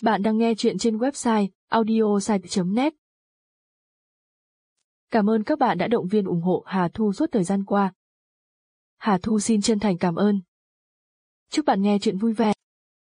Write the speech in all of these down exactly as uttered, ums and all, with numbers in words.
Bạn đang nghe chuyện trên website audiosite chấm net. Cảm ơn các bạn đã động viên ủng hộ Hà Thu suốt thời gian qua. Hà Thu xin chân thành cảm ơn. Chúc bạn nghe chuyện vui vẻ.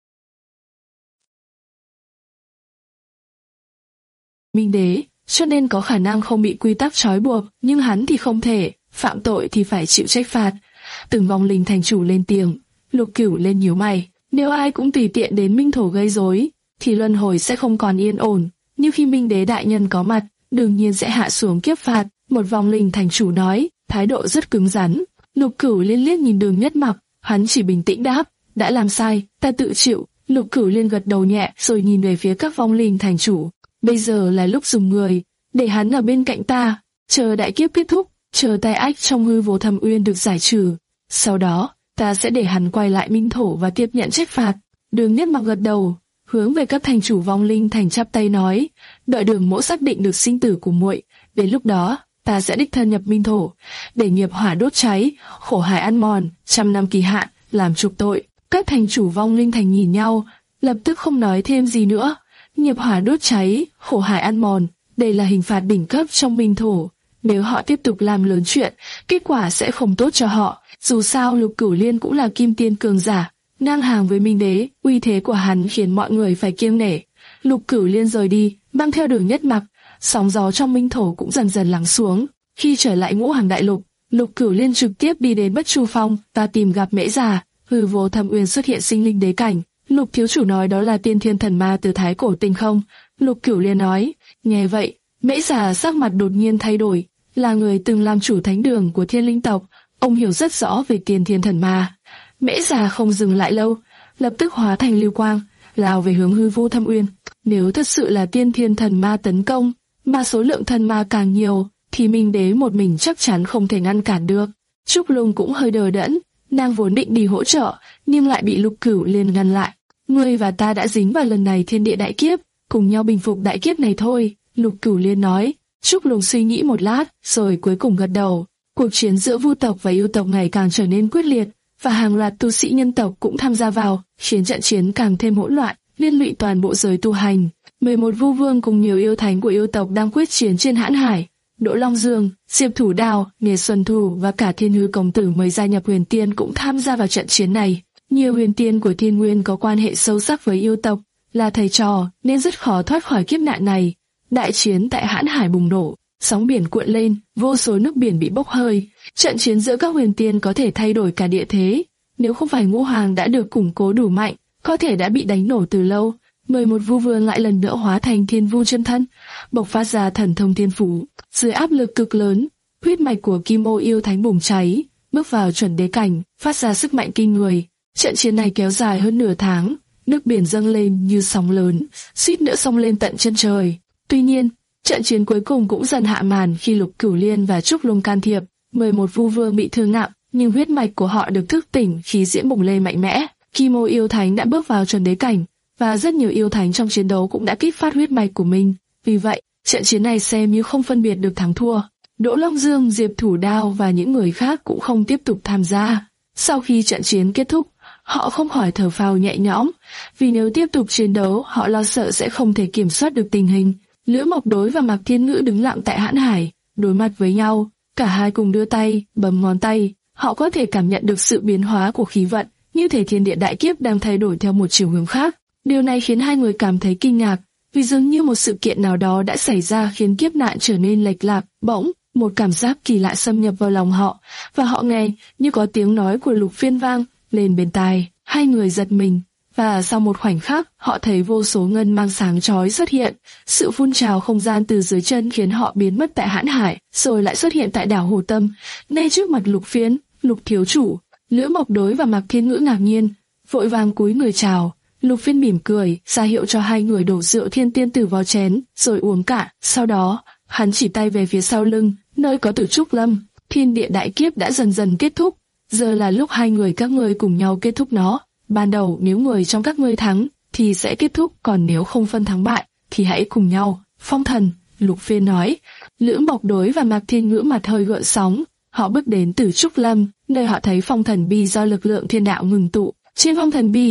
Minh đế, cho nên có khả năng không bị quy tắc trói buộc, nhưng hắn thì không thể, phạm tội thì phải chịu trách phạt. Từng vong linh thành chủ lên tiếng, Lục Cửu lên nhíu mày, nếu ai cũng tùy tiện đến Minh Thổ gây rối, thì luân hồi sẽ không còn yên ổn. Như khi Minh đế đại nhân có mặt, đương nhiên sẽ hạ xuống kiếp phạt. Một vong linh thành chủ nói, thái độ rất cứng rắn. Lục Cửu liên liếc nhìn Đường Nhất Mặc, hắn chỉ bình tĩnh đáp, đã làm sai, ta tự chịu. Lục Cửu liên gật đầu nhẹ, rồi nhìn về phía các vong linh thành chủ. Bây giờ là lúc dùng người, để hắn ở bên cạnh ta, chờ đại kiếp kết thúc, chờ tai ách trong hư vô thâm uyên được giải trừ. Sau đó, ta sẽ để hắn quay lại Minh Thổ và tiếp nhận trách phạt. Đường Nhất Mặc gật đầu, hướng về các thành chủ vong linh thành chắp tay nói, đợi Đường mỗ xác định được sinh tử của muội, đến lúc đó ta sẽ đích thân nhập Minh Thổ, để nghiệp hỏa đốt cháy, khổ hải ăn mòn, trăm năm kỳ hạn, làm chuộc tội. Các thành chủ vong linh thành nhìn nhau, lập tức không nói thêm gì nữa. Nghiệp hỏa đốt cháy, khổ hải ăn mòn, đây là hình phạt đỉnh cấp trong Minh Thổ. Nếu họ tiếp tục làm lớn chuyện, kết quả sẽ không tốt cho họ. Dù sao Lục Cửu Liên cũng là kim tiên cường giả, ngang hàng với Minh đế, uy thế của hắn khiến mọi người phải kiêng nể. Lục Cửu Liên rời đi, mang theo Đường Nhất Mặc, sóng gió trong Minh Thổ cũng dần dần lắng xuống. Khi trở lại Ngũ Hành Đại Lục, Lục Cửu Liên trực tiếp đi đến Bất Chu Phong và tìm gặp Mễ Già. Hư vô thâm uyên xuất hiện sinh linh đế cảnh. Lục thiếu chủ nói đó là tiên thiên thần ma từ thái cổ tinh không. Lục Cửu Liên nói. Nghe vậy, Mễ Già sắc mặt đột nhiên thay đổi. Là người từng làm chủ thánh đường của Thiên Linh tộc, ông hiểu rất rõ về tiên thiên thần ma. Mễ Già không dừng lại lâu, lập tức hóa thành lưu quang, lao về hướng hư vô thâm uyên. Nếu thật sự là tiên thiên thần ma tấn công, mà số lượng thần ma càng nhiều, thì Minh đế một mình chắc chắn không thể ngăn cản được. Trúc Lung cũng hơi đờ đẫn, nàng vốn định đi hỗ trợ, nhưng lại bị Lục Cửu Liên ngăn lại. Ngươi và ta đã dính vào lần này thiên địa đại kiếp, cùng nhau bình phục đại kiếp này thôi, Lục Cửu Liên nói. Trúc Lung suy nghĩ một lát, rồi cuối cùng gật đầu. Cuộc chiến giữa Vu tộc và yêu tộc ngày càng trở nên quyết liệt, và hàng loạt tu sĩ nhân tộc cũng tham gia vào, khiến trận chiến càng thêm hỗn loạn, liên lụy toàn bộ giới tu hành. mười một vu vương cùng nhiều yêu thánh của yêu tộc đang quyết chiến trên hãn hải. Đỗ Long Dương, Diệp Thủ Đào, Nghề Xuân Thủ và cả Thiên Hư công tử mới gia nhập Huyền Tiên cũng tham gia vào trận chiến này. Nhiều huyền tiên của Thiên Nguyên có quan hệ sâu sắc với yêu tộc, là thầy trò nên rất khó thoát khỏi kiếp nạn này. Đại chiến tại hãn hải bùng nổ, sóng biển cuộn lên, vô số nước biển bị bốc hơi. Trận chiến giữa các huyền tiên có thể thay đổi cả địa thế. Nếu không phải Ngũ Hoàng đã được củng cố đủ mạnh, có thể đã bị đánh nổ từ lâu. mười một vu vương lại lần nữa hóa thành thiên vu chân thân, bộc phát ra thần thông thiên phú. Dưới áp lực cực lớn, huyết mạch của Kim Ô yêu thánh bùng cháy, bước vào chuẩn đế cảnh, phát ra sức mạnh kinh người. Trận chiến này kéo dài hơn nửa tháng, nước biển dâng lên như sóng lớn, suýt nữa xông lên tận chân trời. Tuy nhiên, trận chiến cuối cùng cũng dần hạ màn khi Lục Cửu Liên và Trúc Lung can thiệp. mười một vu vương bị thương nặng, nhưng huyết mạch của họ được thức tỉnh khi diễm bùng lên mạnh mẽ. Kim Ô yêu thánh đã bước vào chuẩn đế cảnh, và rất nhiều yêu thánh trong chiến đấu cũng đã kích phát huyết mạch của mình. Vì vậy, trận chiến này xem như không phân biệt được thắng thua. Đỗ Long Dương, Diệp Thủ Đao và những người khác cũng không tiếp tục tham gia. Sau khi trận chiến kết thúc, họ không khỏi thở phào nhẹ nhõm, vì nếu tiếp tục chiến đấu, họ lo sợ sẽ không thể kiểm soát được tình hình. Lữ Mộc Đối và Mạc Thiên Ngữ đứng lặng tại hãn hải, đối mặt với nhau, cả hai cùng đưa tay, bấm ngón tay. Họ có thể cảm nhận được sự biến hóa của khí vận, như thể thiên địa đại kiếp đang thay đổi theo một chiều hướng khác. Điều này khiến hai người cảm thấy kinh ngạc, vì dường như một sự kiện nào đó đã xảy ra khiến kiếp nạn trở nên lệch lạc. Bỗng, một cảm giác kỳ lạ xâm nhập vào lòng họ, và họ nghe như có tiếng nói của Lục Phiên vang lên bên tai. Hai người giật mình, và sau một khoảnh khắc, họ thấy vô số ngân mang sáng chói xuất hiện. Sự phun trào không gian từ dưới chân khiến họ biến mất tại hãn hải, rồi lại xuất hiện tại đảo Hồ Tâm, ngay trước mặt Lục Phiến. Lục thiếu chủ, Lữ Mộc Đối và Mạc Thiên Ngữ ngạc nhiên, vội vàng cúi người chào. Lục Phiến mỉm cười, ra hiệu cho hai người đổ rượu thiên tiên tử vào chén, rồi uống cả. Sau đó, hắn chỉ tay về phía sau lưng, nơi có Tử Trúc Lâm. Thiên địa đại kiếp đã dần dần kết thúc, giờ là lúc hai người các ngươi cùng nhau kết thúc nó. Ban đầu nếu người trong các ngươi thắng, thì sẽ kết thúc, còn nếu không phân thắng bại, thì hãy cùng nhau. Phong thần, Lục Phiến nói. Lữ Mộc Đối và Mạc Thiên Ngữ mặt hơi gợn sóng. Họ bước đến Tử Trúc Lâm, nơi họ thấy phong thần bi do lực lượng thiên đạo ngừng tụ. Trên phong thần bi,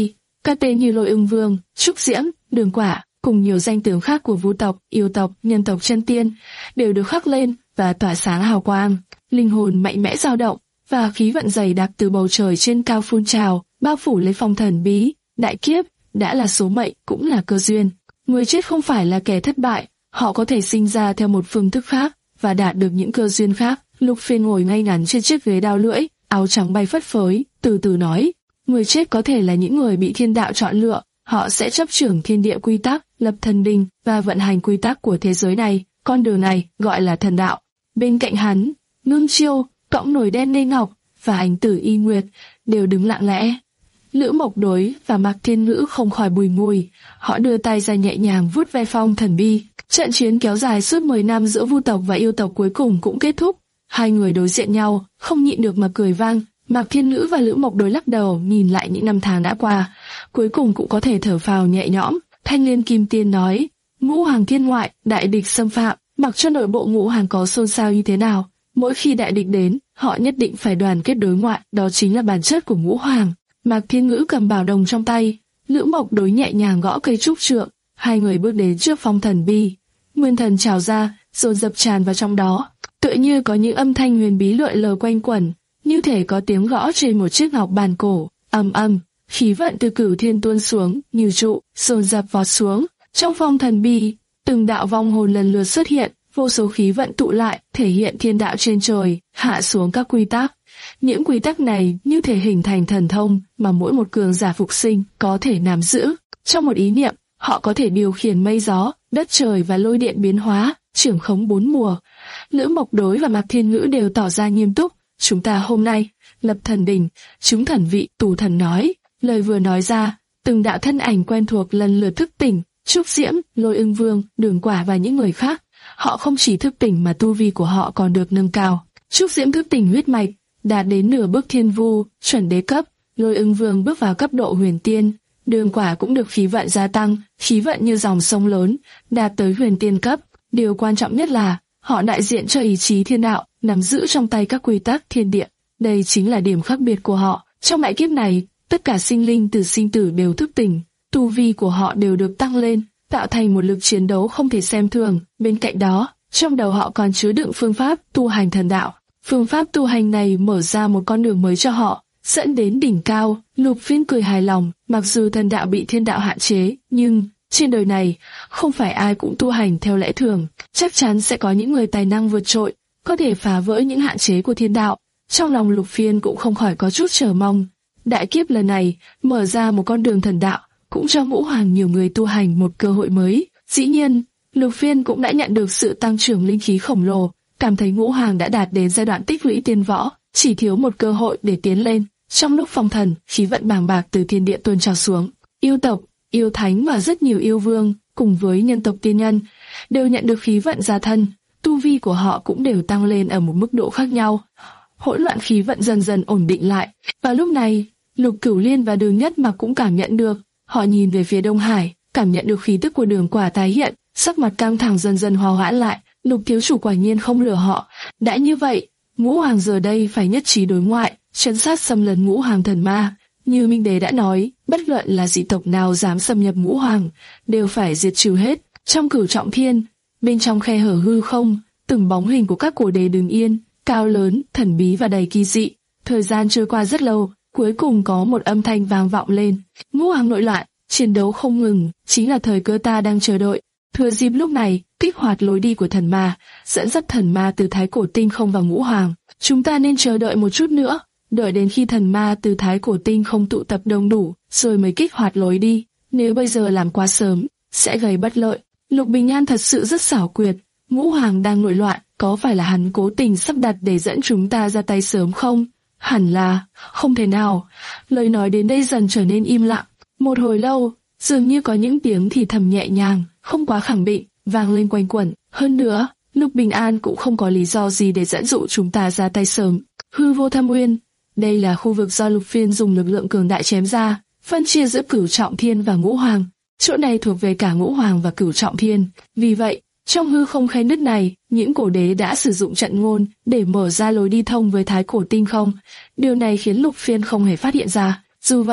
Các tên như Lôi Ưng Vương, Trúc Diễm, Đường Quả, cùng nhiều danh tướng khác của Vu tộc, Yêu tộc, Nhân tộc chân tiên, đều được khắc lên và tỏa sáng hào quang. Linh hồn mạnh mẽ dao động, và khí vận dày đặc từ bầu trời trên cao phun trào, bao phủ lấy phong thần bí. Đại kiếp đã là số mệnh, cũng là cơ duyên. Người chết không phải là kẻ thất bại, họ có thể sinh ra theo một phương thức khác và đạt được những cơ duyên khác. Lục Phiên ngồi ngay ngắn trên chiếc ghế đao lưỡi, áo trắng bay phất phới, từ từ nói: người chết có thể là những người bị thiên đạo chọn lựa, họ sẽ chấp trưởng thiên địa quy tắc, lập thần đình và vận hành quy tắc của thế giới này. Con đường này gọi là thần đạo. Bên cạnh hắn, Ngưng Chiêu, cõng nồi đen Lê Ngọc và Ánh Tử Y Nguyệt đều đứng lặng lẽ. Lữ Mộc Đối và Mạc Thiên Ngữ không khỏi bùi ngùi, họ đưa tay ra nhẹ nhàng vuốt ve phong thần bi. Trận chiến kéo dài suốt mười năm giữa Vu tộc và Yêu tộc cuối cùng cũng kết thúc. Hai người đối diện nhau, không nhịn được mà cười vang. Mạc Thiên Ngữ và Lữ Mộc Đối lắc đầu, nhìn lại những năm tháng đã qua, cuối cùng cũng có thể thở phào nhẹ nhõm. Thanh Liên Kim Tiên nói: Ngũ Hoàng thiên ngoại, đại địch xâm phạm, mặc cho nội bộ Ngũ Hoàng có xôn xao như thế nào, mỗi khi đại địch đến, họ nhất định phải đoàn kết đối ngoại, đó chính là bản chất của Ngũ Hoàng. Mạc Thiên Ngữ cầm bảo đồng trong tay, Lữ Mộc Đối nhẹ nhàng gõ cây trúc trượng, hai người bước đến trước phong thần bi. Nguyên thần trào ra, rồi dập tràn vào trong đó, tựa như có những âm thanh huyền bí lượn lờ quanh quẩn, như thể có tiếng gõ trên một chiếc ngọc bàn cổ. Ầm ầm, khí vận từ cửu thiên tuôn xuống như trụ, dồn dập vọt xuống. Trong phong thần bi, từng đạo vong hồn lần lượt xuất hiện, vô số khí vận tụ lại, thể hiện thiên đạo trên trời, hạ xuống các quy tắc. Những quy tắc này như thể hình thành thần thông mà mỗi một cường giả phục sinh có thể nắm giữ. Trong một ý niệm, họ có thể điều khiển mây gió, đất trời và lôi điện biến hóa, trưởng khống bốn mùa. Lữ Mộc Đối và Mạc Thiên Ngữ đều tỏ ra nghiêm túc. Chúng ta hôm nay lập thần đỉnh, chúng thần vị. Tù Thần nói. Lời vừa nói ra, từng đạo thân ảnh quen thuộc lần lượt thức tỉnh. Trúc Diễm, Lôi Ưng Vương, Đường Quả và những người khác. Họ không chỉ thức tỉnh mà tu vi của họ còn được nâng cao. Trúc Diễm thức tỉnh huyết mạch, đạt đến nửa bước thiên vu, chuẩn đế cấp. Lôi Ưng Vương bước vào cấp độ huyền tiên. Đường Quả cũng được khí vận gia tăng, khí vận như dòng sông lớn, đạt tới huyền tiên cấp. Điều quan trọng nhất là họ đại diện cho ý chí thiên đạo, nắm giữ trong tay các quy tắc thiên địa. Đây chính là điểm khác biệt của họ. Trong đại kiếp này, tất cả sinh linh từ sinh tử đều thức tỉnh, tu vi của họ đều được tăng lên, tạo thành một lực chiến đấu không thể xem thường. Bên cạnh đó, trong đầu họ còn chứa đựng phương pháp tu hành thần đạo. Phương pháp tu hành này mở ra một con đường mới cho họ, dẫn đến đỉnh cao. Lục Phiên cười hài lòng, mặc dù thần đạo bị thiên đạo hạn chế, nhưng trên đời này không phải ai cũng tu hành theo lẽ thường, chắc chắn sẽ có những người tài năng vượt trội, có thể phá vỡ những hạn chế của thiên đạo. Trong lòng Lục Phiên cũng không khỏi có chút chờ mong. Đại kiếp lần này mở ra một con đường thần đạo, cũng cho Ngũ Hoàng nhiều người tu hành một cơ hội mới. Dĩ nhiên, Lục Phiên cũng đã nhận được sự tăng trưởng linh khí khổng lồ, cảm thấy Ngũ Hoàng đã đạt đến giai đoạn tích lũy tiên võ, chỉ thiếu một cơ hội để tiến lên. Trong lúc phong thần, khí vận bàng bạc từ thiên địa tuôn trào xuống. Yêu tộc, yêu thánh và rất nhiều yêu vương, cùng với nhân tộc tiên nhân, đều nhận được khí vận gia thân. Tu vi của họ cũng đều tăng lên ở một mức độ khác nhau. Hỗn loạn khí vận dần dần ổn định lại. Và lúc này, Lục Cửu Liên và Đường Nhất Mặc cũng cảm nhận được. Họ nhìn về phía Đông Hải, cảm nhận được khí tức của Đường Quả tái hiện, sắc mặt căng thẳng dần dần hòa hoãn lại. Lục thiếu chủ quả nhiên không lừa họ. Đã như vậy, Ngũ Hoàng giờ đây phải nhất trí đối ngoại, trấn sát xâm lấn Ngũ Hoàng thần ma. Như Minh Đế đã nói, bất luận là dị tộc nào dám xâm nhập Ngũ Hoàng, đều phải diệt trừ hết. Trong Cửu Trọng Thiên, bên trong khe hở hư không, từng bóng hình của các cổ đế đứng yên, cao lớn, thần bí và đầy kỳ dị. Thời gian trôi qua rất lâu, cuối cùng có một âm thanh vang vọng lên. Ngũ Hoàng nội loạn, chiến đấu không ngừng, chính là thời cơ ta đang chờ đợi. Thừa dịp lúc này, kích hoạt lối đi của thần ma, dẫn dắt thần ma từ Thái Cổ Tinh Không vào Ngũ Hoàng. Chúng ta nên chờ đợi một chút nữa, đợi đến khi thần ma từ Thái Cổ Tinh Không tụ tập đông đủ, rồi mới kích hoạt lối đi. Nếu bây giờ làm quá sớm, sẽ gây bất lợi. Lục Bình An thật sự rất xảo quyệt. Ngũ Hoàng đang nội loạn, có phải là hắn cố tình sắp đặt để dẫn chúng ta ra tay sớm không? Hẳn là, không thể nào. Lời nói đến đây dần trở nên im lặng. Một hồi lâu, dường như có những tiếng thì thầm nhẹ nhàng, không quá khẳng định, vang lên quanh quẩn. Hơn nữa, Lục Bình An cũng không có lý do gì để dẫn dụ chúng ta ra tay sớm. Hư Vô Thâm Uyên, đây là khu vực do Lục Phiên dùng lực lượng cường đại chém ra, phân chia giữa Cửu Trọng Thiên và Ngũ Hoàng. Chỗ này thuộc về cả Ngũ Hoàng và Cửu Trọng Thiên. Vì vậy, trong hư không khe nứt này, những cổ đế đã sử dụng trận ngôn để mở ra lối đi thông với Thái Cổ Tinh Không. Điều này khiến Lục Phiên không hề phát hiện ra. Dù vậy,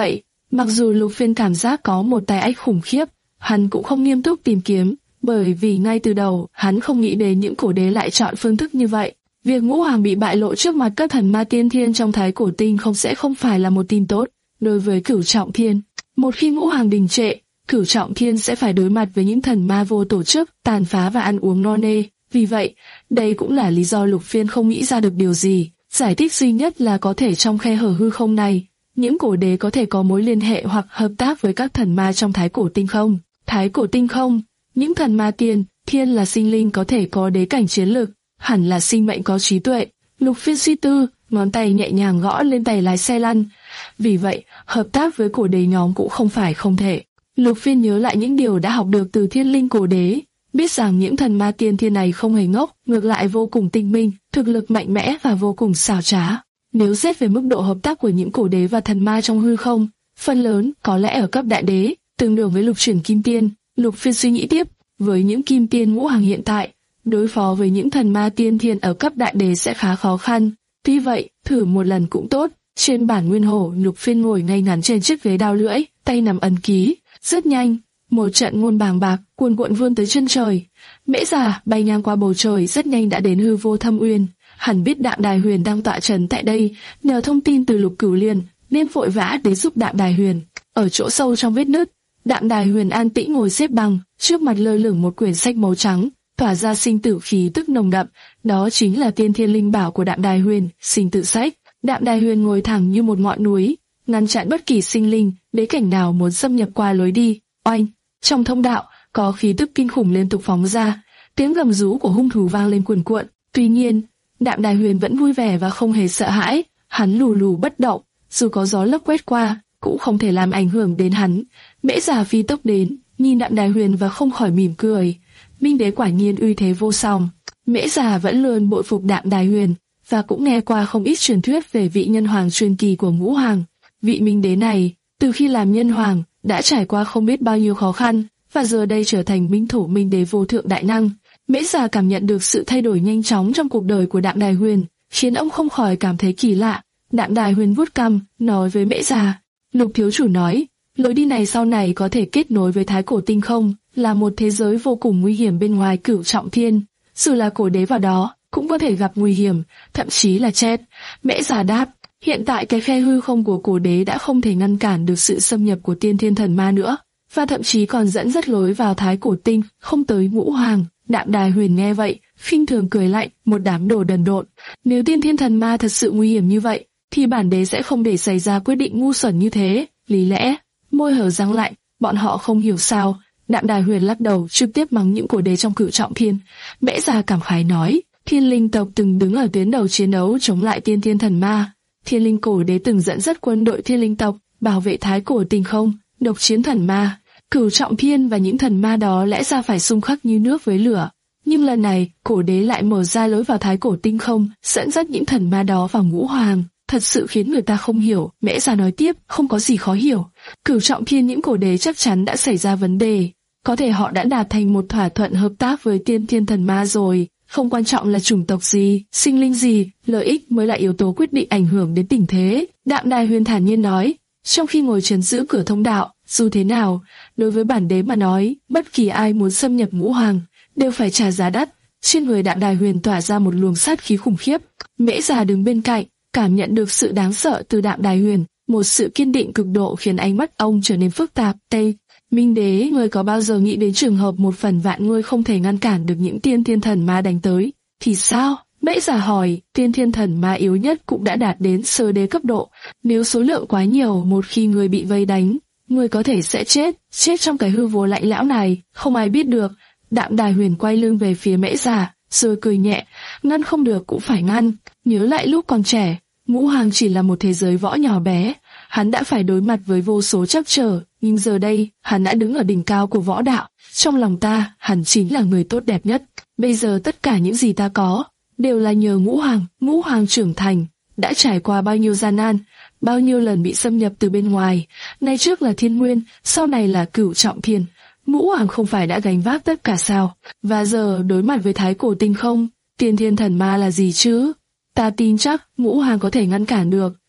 Mặc dù Lục Phiên cảm giác có một tài ách khủng khiếp, hắn cũng không nghiêm túc tìm kiếm, bởi vì ngay từ đầu hắn không nghĩ đến những cổ đế lại chọn phương thức như vậy. Việc Ngũ Hoàng bị bại lộ trước mặt các thần ma tiên thiên trong Thái Cổ Tinh không sẽ không phải là một tin tốt đối với Cửu Trọng Thiên. Một khi Ngũ Hoàng đình trệ, Cửu Trọng Thiên sẽ phải đối mặt với những thần ma vô tổ chức, tàn phá và ăn uống no nê. Vì vậy, đây cũng là lý do Lục Phiên không nghĩ ra được điều gì. Giải thích duy nhất là có thể trong khe hở hư không này, những cổ đế có thể có mối liên hệ hoặc hợp tác với các thần ma trong Thái Cổ Tinh không. Thái Cổ Tinh không, những thần ma tiên, thiên là sinh linh có thể có đế cảnh chiến lực, hẳn là sinh mệnh có trí tuệ. Lục Phiên suy tư, ngón tay nhẹ nhàng gõ lên tay lái xe lăn. Vì vậy, hợp tác với cổ đế nhóm cũng không phải không thể. Lục Phiên nhớ lại những điều đã học được từ thiên linh cổ đế, biết rằng những thần ma tiên thiên này không hề ngốc, ngược lại vô cùng tinh minh, thực lực mạnh mẽ và vô cùng xảo trá. Nếu xét về mức độ hợp tác của những cổ đế và thần ma trong hư không, phần lớn có lẽ ở cấp đại đế, tương đương với lục chuyển kim tiên. Lục Phiên suy nghĩ tiếp, với những kim tiên Ngũ Hoàng hiện tại, đối phó với những thần ma tiên thiên ở cấp đại đế sẽ khá khó khăn. Tuy vậy, thử một lần cũng tốt. Trên bản nguyên hổ, Lục Phiên ngồi ngay ngắn trên chiếc ghế đao lưỡi, tay nắm ấn ký. Rất nhanh, một trận ngôn bàng bạc cuồn cuộn vươn tới chân trời. Mễ Già bay ngang qua bầu trời rất nhanh đã đến hư vô thâm uyên. Hẳn biết Đạm Đài Huyền đang tọa trấn tại đây, nhờ thông tin từ Lục Cửu Liên nên vội vã đến giúp Đạm Đài Huyền. Ở chỗ sâu trong vết nứt, Đạm Đài Huyền an tĩnh ngồi xếp bằng, trước mặt lơ lửng một quyển sách màu trắng, tỏa ra sinh tử khí tức nồng đậm. Đó chính là Tiên Thiên Linh Bảo của Đạm Đài Huyền, Sinh Tử Sách. Đạm Đài Huyền ngồi thẳng như một ngọn núi, ngăn chặn bất kỳ sinh linh, đế cảnh nào muốn xâm nhập qua lối đi. Oanh! Trong thông đạo, có khí tức kinh khủng liên tục phóng ra, tiếng gầm rú của hung thú vang lên cuồn cuộn. Tuy nhiên, Đạm Đài Huyền vẫn vui vẻ và không hề sợ hãi, hắn lù lù bất động, dù có gió lốc quét qua, cũng không thể làm ảnh hưởng đến hắn. Mễ Già phi tốc đến, nhìn Đạm Đài Huyền và không khỏi mỉm cười. Minh đế quả nhiên uy thế vô song. Mễ Già vẫn luôn bội phục Đạm Đài Huyền, và cũng nghe qua không ít truyền thuyết về vị nhân hoàng truyền kỳ của Ngũ Hoàng. Vị Minh đế này, từ khi làm nhân hoàng, đã trải qua không biết bao nhiêu khó khăn, và giờ đây trở thành minh thủ Minh đế vô thượng đại năng. Mễ Già cảm nhận được sự thay đổi nhanh chóng trong cuộc đời của Đạm Đài Huyền, khiến ông không khỏi cảm thấy kỳ lạ. Đạm Đài Huyền vuốt cằm, nói với Mễ Già, Lục thiếu chủ nói, lối đi này sau này có thể kết nối với Thái Cổ Tinh không, là một thế giới vô cùng nguy hiểm bên ngoài Cửu Trọng Thiên. Dù là cổ đế vào đó, cũng có thể gặp nguy hiểm, thậm chí là chết. Mễ Già đáp, hiện tại cái khe hư không của cổ đế đã không thể ngăn cản được sự xâm nhập của tiên thiên thần ma nữa, và thậm chí còn dẫn dắt lối vào Thái Cổ Tinh, không tới Ngũ Hoàng. Đạm Đài Huyền nghe vậy, khinh thường cười lạnh, một đám đồ đần độn. Nếu tiên thiên thần ma thật sự nguy hiểm như vậy, thì bản đế sẽ không để xảy ra quyết định ngu xuẩn như thế. Lý lẽ, môi hở răng lạnh, bọn họ không hiểu sao. Đạm Đài Huyền lắc đầu, trực tiếp mắng những cổ đế trong Cửu Trọng Thiên. Mễ Già cảm khái nói, Thiên Linh tộc từng đứng ở tuyến đầu chiến đấu chống lại tiên thiên thần ma. Thiên Linh cổ đế từng dẫn dắt quân đội Thiên Linh tộc bảo vệ Thái Cổ Tinh không, độc chiến thần ma. Cửu Trọng Thiên và những thần ma đó lẽ ra phải xung khắc như nước với lửa, nhưng lần này cổ đế lại mở ra lối vào Thái Cổ Tinh không, dẫn dắt những thần ma đó vào Ngũ Hoàng. Thật sự khiến người ta không hiểu. Mễ Già nói tiếp, không có gì khó hiểu. Cửu Trọng Thiên những cổ đế chắc chắn đã xảy ra vấn đề, có thể họ đã đạt thành một thỏa thuận hợp tác với tiên thiên thần ma rồi. Không quan trọng là chủng tộc gì, sinh linh gì, lợi ích mới là yếu tố quyết định ảnh hưởng đến tình thế. Đạm Đài Huyền thản nhiên nói, trong khi ngồi trấn giữ cửa thông đạo, dù thế nào, đối với bản đế mà nói, bất kỳ ai muốn xâm nhập Ngũ Hoàng đều phải trả giá đắt. Trên người Đạm Đài Huyền tỏa ra một luồng sát khí khủng khiếp. Mễ Già đứng bên cạnh, cảm nhận được sự đáng sợ từ Đạm Đài Huyền, một sự kiên định cực độ khiến ánh mắt ông trở nên phức tạp. Tây, Minh đế, ngươi có bao giờ nghĩ đến trường hợp một phần vạn ngươi không thể ngăn cản được những tiên thiên thần ma đánh tới, thì sao? Mễ Già hỏi, tiên thiên thần ma yếu nhất cũng đã đạt đến sơ đế cấp độ, nếu số lượng quá nhiều, một khi ngươi bị vây đánh, ngươi có thể sẽ chết, chết trong cái hư vô lạnh lẽo này, không ai biết được. Đạm Đài Huyền quay lưng về phía Mễ Già, rồi cười nhẹ, ngăn không được cũng phải ngăn. Nhớ lại lúc còn trẻ, Ngũ Hoàng chỉ là một thế giới võ nhỏ bé, hắn đã phải đối mặt với vô số trắc trở, nhưng giờ đây, hắn đã đứng ở đỉnh cao của võ đạo. Trong lòng ta, hắn chính là người tốt đẹp nhất. Bây giờ tất cả những gì ta có, đều là nhờ Ngũ Hoàng. Ngũ Hoàng trưởng thành, đã trải qua bao nhiêu gian nan, bao nhiêu lần bị xâm nhập từ bên ngoài. Nay trước là Thiên Nguyên, sau này là Cửu Trọng Thiên. Ngũ Hoàng không phải đã gánh vác tất cả sao? Và giờ đối mặt với Thái Cổ Tinh không, tiên thiên thần ma là gì chứ? Ta tin chắc Ngũ Hoàng có thể ngăn cản được.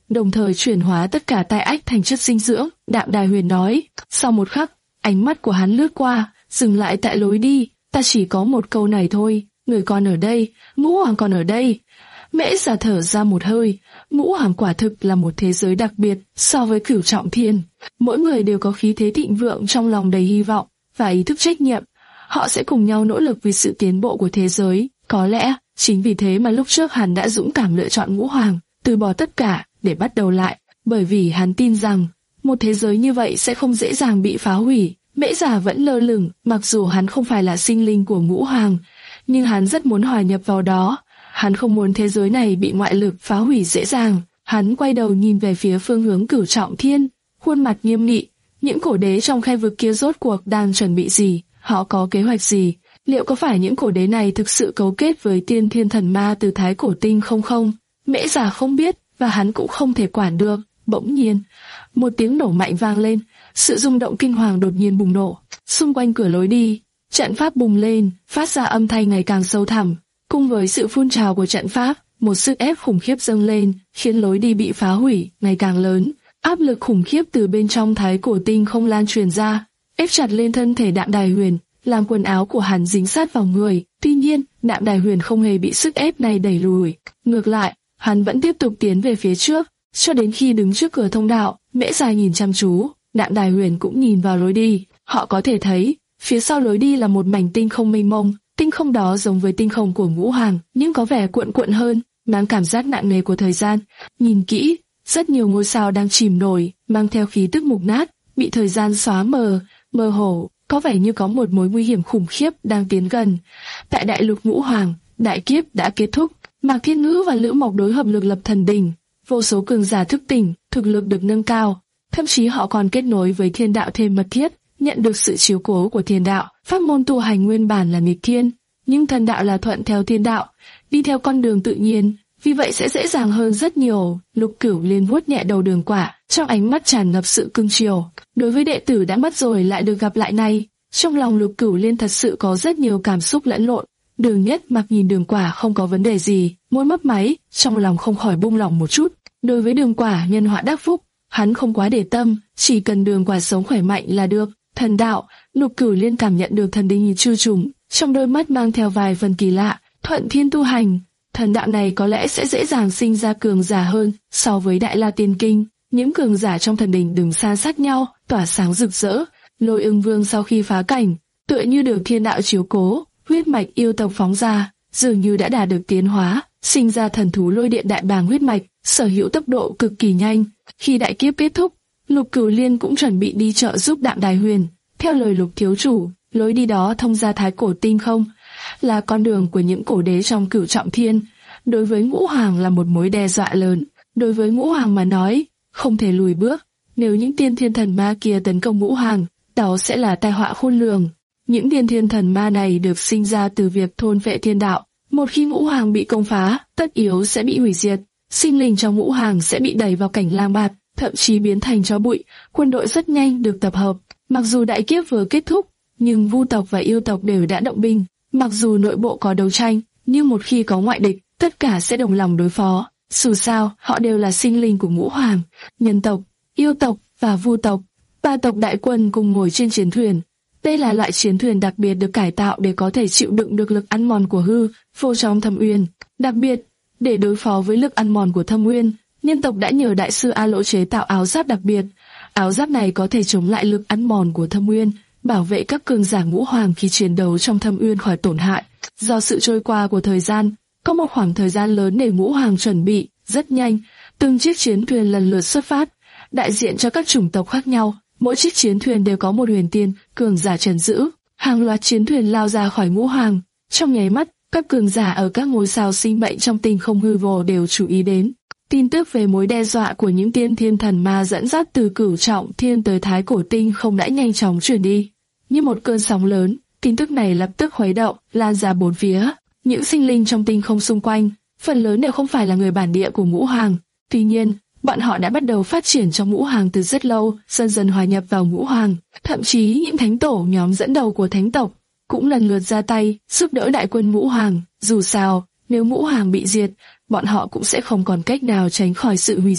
đồng thời chuyển hóa tất cả tai ách thành chất dinh dưỡng. Đạm Đài Huyền nói. Sau một khắc, ánh mắt của hắn lướt qua, dừng lại tại lối đi. Ta chỉ có một câu này thôi, người còn ở đây, Ngũ Hoàng còn ở đây. Mễ Già thở ra một hơi. Ngũ Hoàng quả thực là một thế giới đặc biệt so với Cửu Trọng Thiên. Mỗi người đều có khí thế thịnh vượng, trong lòng đầy hy vọng và ý thức trách nhiệm. Họ sẽ cùng nhau nỗ lực vì sự tiến bộ của thế giới. Có lẽ chính vì thế mà lúc trước hắn đã dũng cảm lựa chọn Ngũ Hoàng, từ bỏ tất cả để bắt đầu lại, bởi vì hắn tin rằng một thế giới như vậy sẽ không dễ dàng bị phá hủy. Mễ Già vẫn lơ lửng, mặc dù hắn không phải là sinh linh của Ngũ Hoàng, nhưng hắn rất muốn hòa nhập vào đó. Hắn không muốn thế giới này bị ngoại lực phá hủy dễ dàng. Hắn quay đầu nhìn về phía phương hướng Cửu Trọng Thiên, khuôn mặt nghiêm nghị. Những cổ đế trong khe vực kia rốt cuộc đang chuẩn bị gì? Họ có kế hoạch gì? Liệu có phải những cổ đế này thực sự cấu kết với tiên thiên thần ma từ Thái Cổ Tinh không không? Mễ Già không biết, và hắn cũng không thể quản được. Bỗng nhiên, một tiếng nổ mạnh vang lên, sự rung động kinh hoàng đột nhiên bùng nổ. Xung quanh cửa lối đi, trận pháp bùng lên, phát ra âm thanh ngày càng sâu thẳm. Cùng với sự phun trào của trận pháp, một sức ép khủng khiếp dâng lên, khiến lối đi bị phá hủy ngày càng lớn. Áp lực khủng khiếp từ bên trong Thái Cổ Tinh không lan truyền ra, ép chặt lên thân thể Đạm Đài Huyền, làm quần áo của hắn dính sát vào người. Tuy nhiên, Đạm Đài Huyền không hề bị sức ép này đẩy lùi. Ngược lại, hắn vẫn tiếp tục tiến về phía trước, cho đến khi đứng trước cửa thông đạo. Mễ Già nhìn chăm chú, Đạm Đài Huyền cũng nhìn vào lối đi. Họ có thể thấy, phía sau lối đi là một mảnh tinh không mênh mông. Tinh không đó giống với tinh không của Ngũ Hoàng, nhưng có vẻ cuộn cuộn hơn, mang cảm giác nặng nề của thời gian. Nhìn kỹ, rất nhiều ngôi sao đang chìm nổi, mang theo khí tức mục nát, bị thời gian xóa mờ, mơ hồ, có vẻ như có một mối nguy hiểm khủng khiếp đang tiến gần. Tại đại lục Ngũ Hoàng, đại kiếp đã kết thúc. Mạc Thiên Ngữ và Lữ Mộc đối hợp lực lập thần đỉnh, vô số cường giả thức tỉnh, thực lực được nâng cao, thậm chí họ còn kết nối với thiên đạo thêm mật thiết, nhận được sự chiếu cố của thiên đạo. Pháp môn tu hành nguyên bản là nghịch thiên, nhưng thần đạo là thuận theo thiên đạo, đi theo con đường tự nhiên, vì vậy sẽ dễ dàng hơn rất nhiều. Lục Cửu Liên vuốt nhẹ đầu Đường Quả, trong ánh mắt tràn ngập sự cưng chiều. Đối với đệ tử đã mất rồi lại được gặp lại này, trong lòng Lục Cửu Liên thật sự có rất nhiều cảm xúc lẫn lộn. Đường Nhất Mặc nhìn Đường Quả không có vấn đề gì, môi mấp máy, trong lòng không khỏi buông lỏng một chút. Đối với Đường Quả nhân họa đắc phúc, hắn không quá để tâm, chỉ cần Đường Quả sống khỏe mạnh là được. Thần đạo, Lục Cửu Liên cảm nhận được thần đinh chư trùng, trong đôi mắt mang theo vài phần kỳ lạ. Thuận thiên tu hành, thần đạo này có lẽ sẽ dễ dàng sinh ra cường giả hơn so với Đại La Tiên Kinh. Những cường giả trong thần đình đứng san sát nhau, tỏa sáng rực rỡ. Lôi Ưng Vương sau khi phá cảnh, tựa như được thiên đạo chiếu cố, huyết mạch yêu tộc phóng ra, dường như đã đạt được tiến hóa, sinh ra thần thú Lôi Điện Đại Bàng huyết mạch, sở hữu tốc độ cực kỳ nhanh. Khi đại kiếp kết thúc, Lục Cửu Liên cũng chuẩn bị đi trợ giúp Đạm Đài Huyền. Theo lời Lục thiếu chủ, lối đi đó thông ra Thái Cổ Tinh không, là con đường của những cổ đế trong Cửu Trọng Thiên. Đối với Ngũ Hoàng là một mối đe dọa lớn. Đối với Ngũ Hoàng mà nói, không thể lùi bước. Nếu những tiên thiên thần ma kia tấn công Ngũ Hoàng, đó sẽ là tai họa khôn lường. Những tiên thiên thần ma này được sinh ra từ việc thôn phệ thiên đạo. Một khi Ngũ Hoàng bị công phá, tất yếu sẽ bị hủy diệt. Sinh linh trong Ngũ Hoàng sẽ bị đẩy vào cảnh lang bạt, thậm chí biến thành tro bụi. Quân đội rất nhanh được tập hợp. Mặc dù đại kiếp vừa kết thúc, nhưng Vu tộc và yêu tộc đều đã động binh. Mặc dù nội bộ có đấu tranh, nhưng một khi có ngoại địch, tất cả sẽ đồng lòng đối phó. Dù sao, họ đều là sinh linh của Ngũ Hoàng. Nhân tộc, yêu tộc và Vu tộc, ba tộc đại quân cùng ngồi trên chiến thuyền. Đây là loại chiến thuyền đặc biệt được cải tạo để có thể chịu đựng được lực ăn mòn của hư vô trong thâm uyên. Đặc biệt, để đối phó với lực ăn mòn của thâm uyên, nhân tộc đã nhờ đại sư A Lỗ chế tạo áo giáp đặc biệt. Áo giáp này có thể chống lại lực ăn mòn của thâm uyên, bảo vệ các cường giả Ngũ Hoàng khi chiến đấu trong thâm uyên khỏi tổn hại. Do sự trôi qua của thời gian, có một khoảng thời gian lớn để Ngũ Hoàng chuẩn bị. Rất nhanh, từng chiếc chiến thuyền lần lượt xuất phát, đại diện cho các chủng tộc khác nhau. Mỗi chiếc chiến thuyền đều có một huyền tiên, cường giả trấn giữ. Hàng loạt chiến thuyền lao ra khỏi Ngũ Hoàng. Trong nháy mắt, các cường giả ở các ngôi sao sinh mệnh trong tinh không hư vô đều chú ý đến. Tin tức về mối đe dọa của những tiên thiên thần ma dẫn dắt từ Cửu Trọng Thiên tới Thái Cổ Tinh không đã nhanh chóng truyền đi. Như một cơn sóng lớn, tin tức này lập tức khuấy động, lan ra bốn phía. Những sinh linh trong tinh không xung quanh, phần lớn đều không phải là người bản địa của Ngũ Hoàng. Tuy nhiên, bọn họ đã bắt đầu phát triển trong Ngũ Hoàng từ rất lâu, dần dần hòa nhập vào Ngũ Hoàng. Thậm chí những thánh tổ nhóm dẫn đầu của thánh tộc cũng lần lượt ra tay, giúp đỡ đại quân Ngũ Hoàng. Dù sao, nếu Ngũ Hoàng bị diệt, bọn họ cũng sẽ không còn cách nào tránh khỏi sự hủy diệt.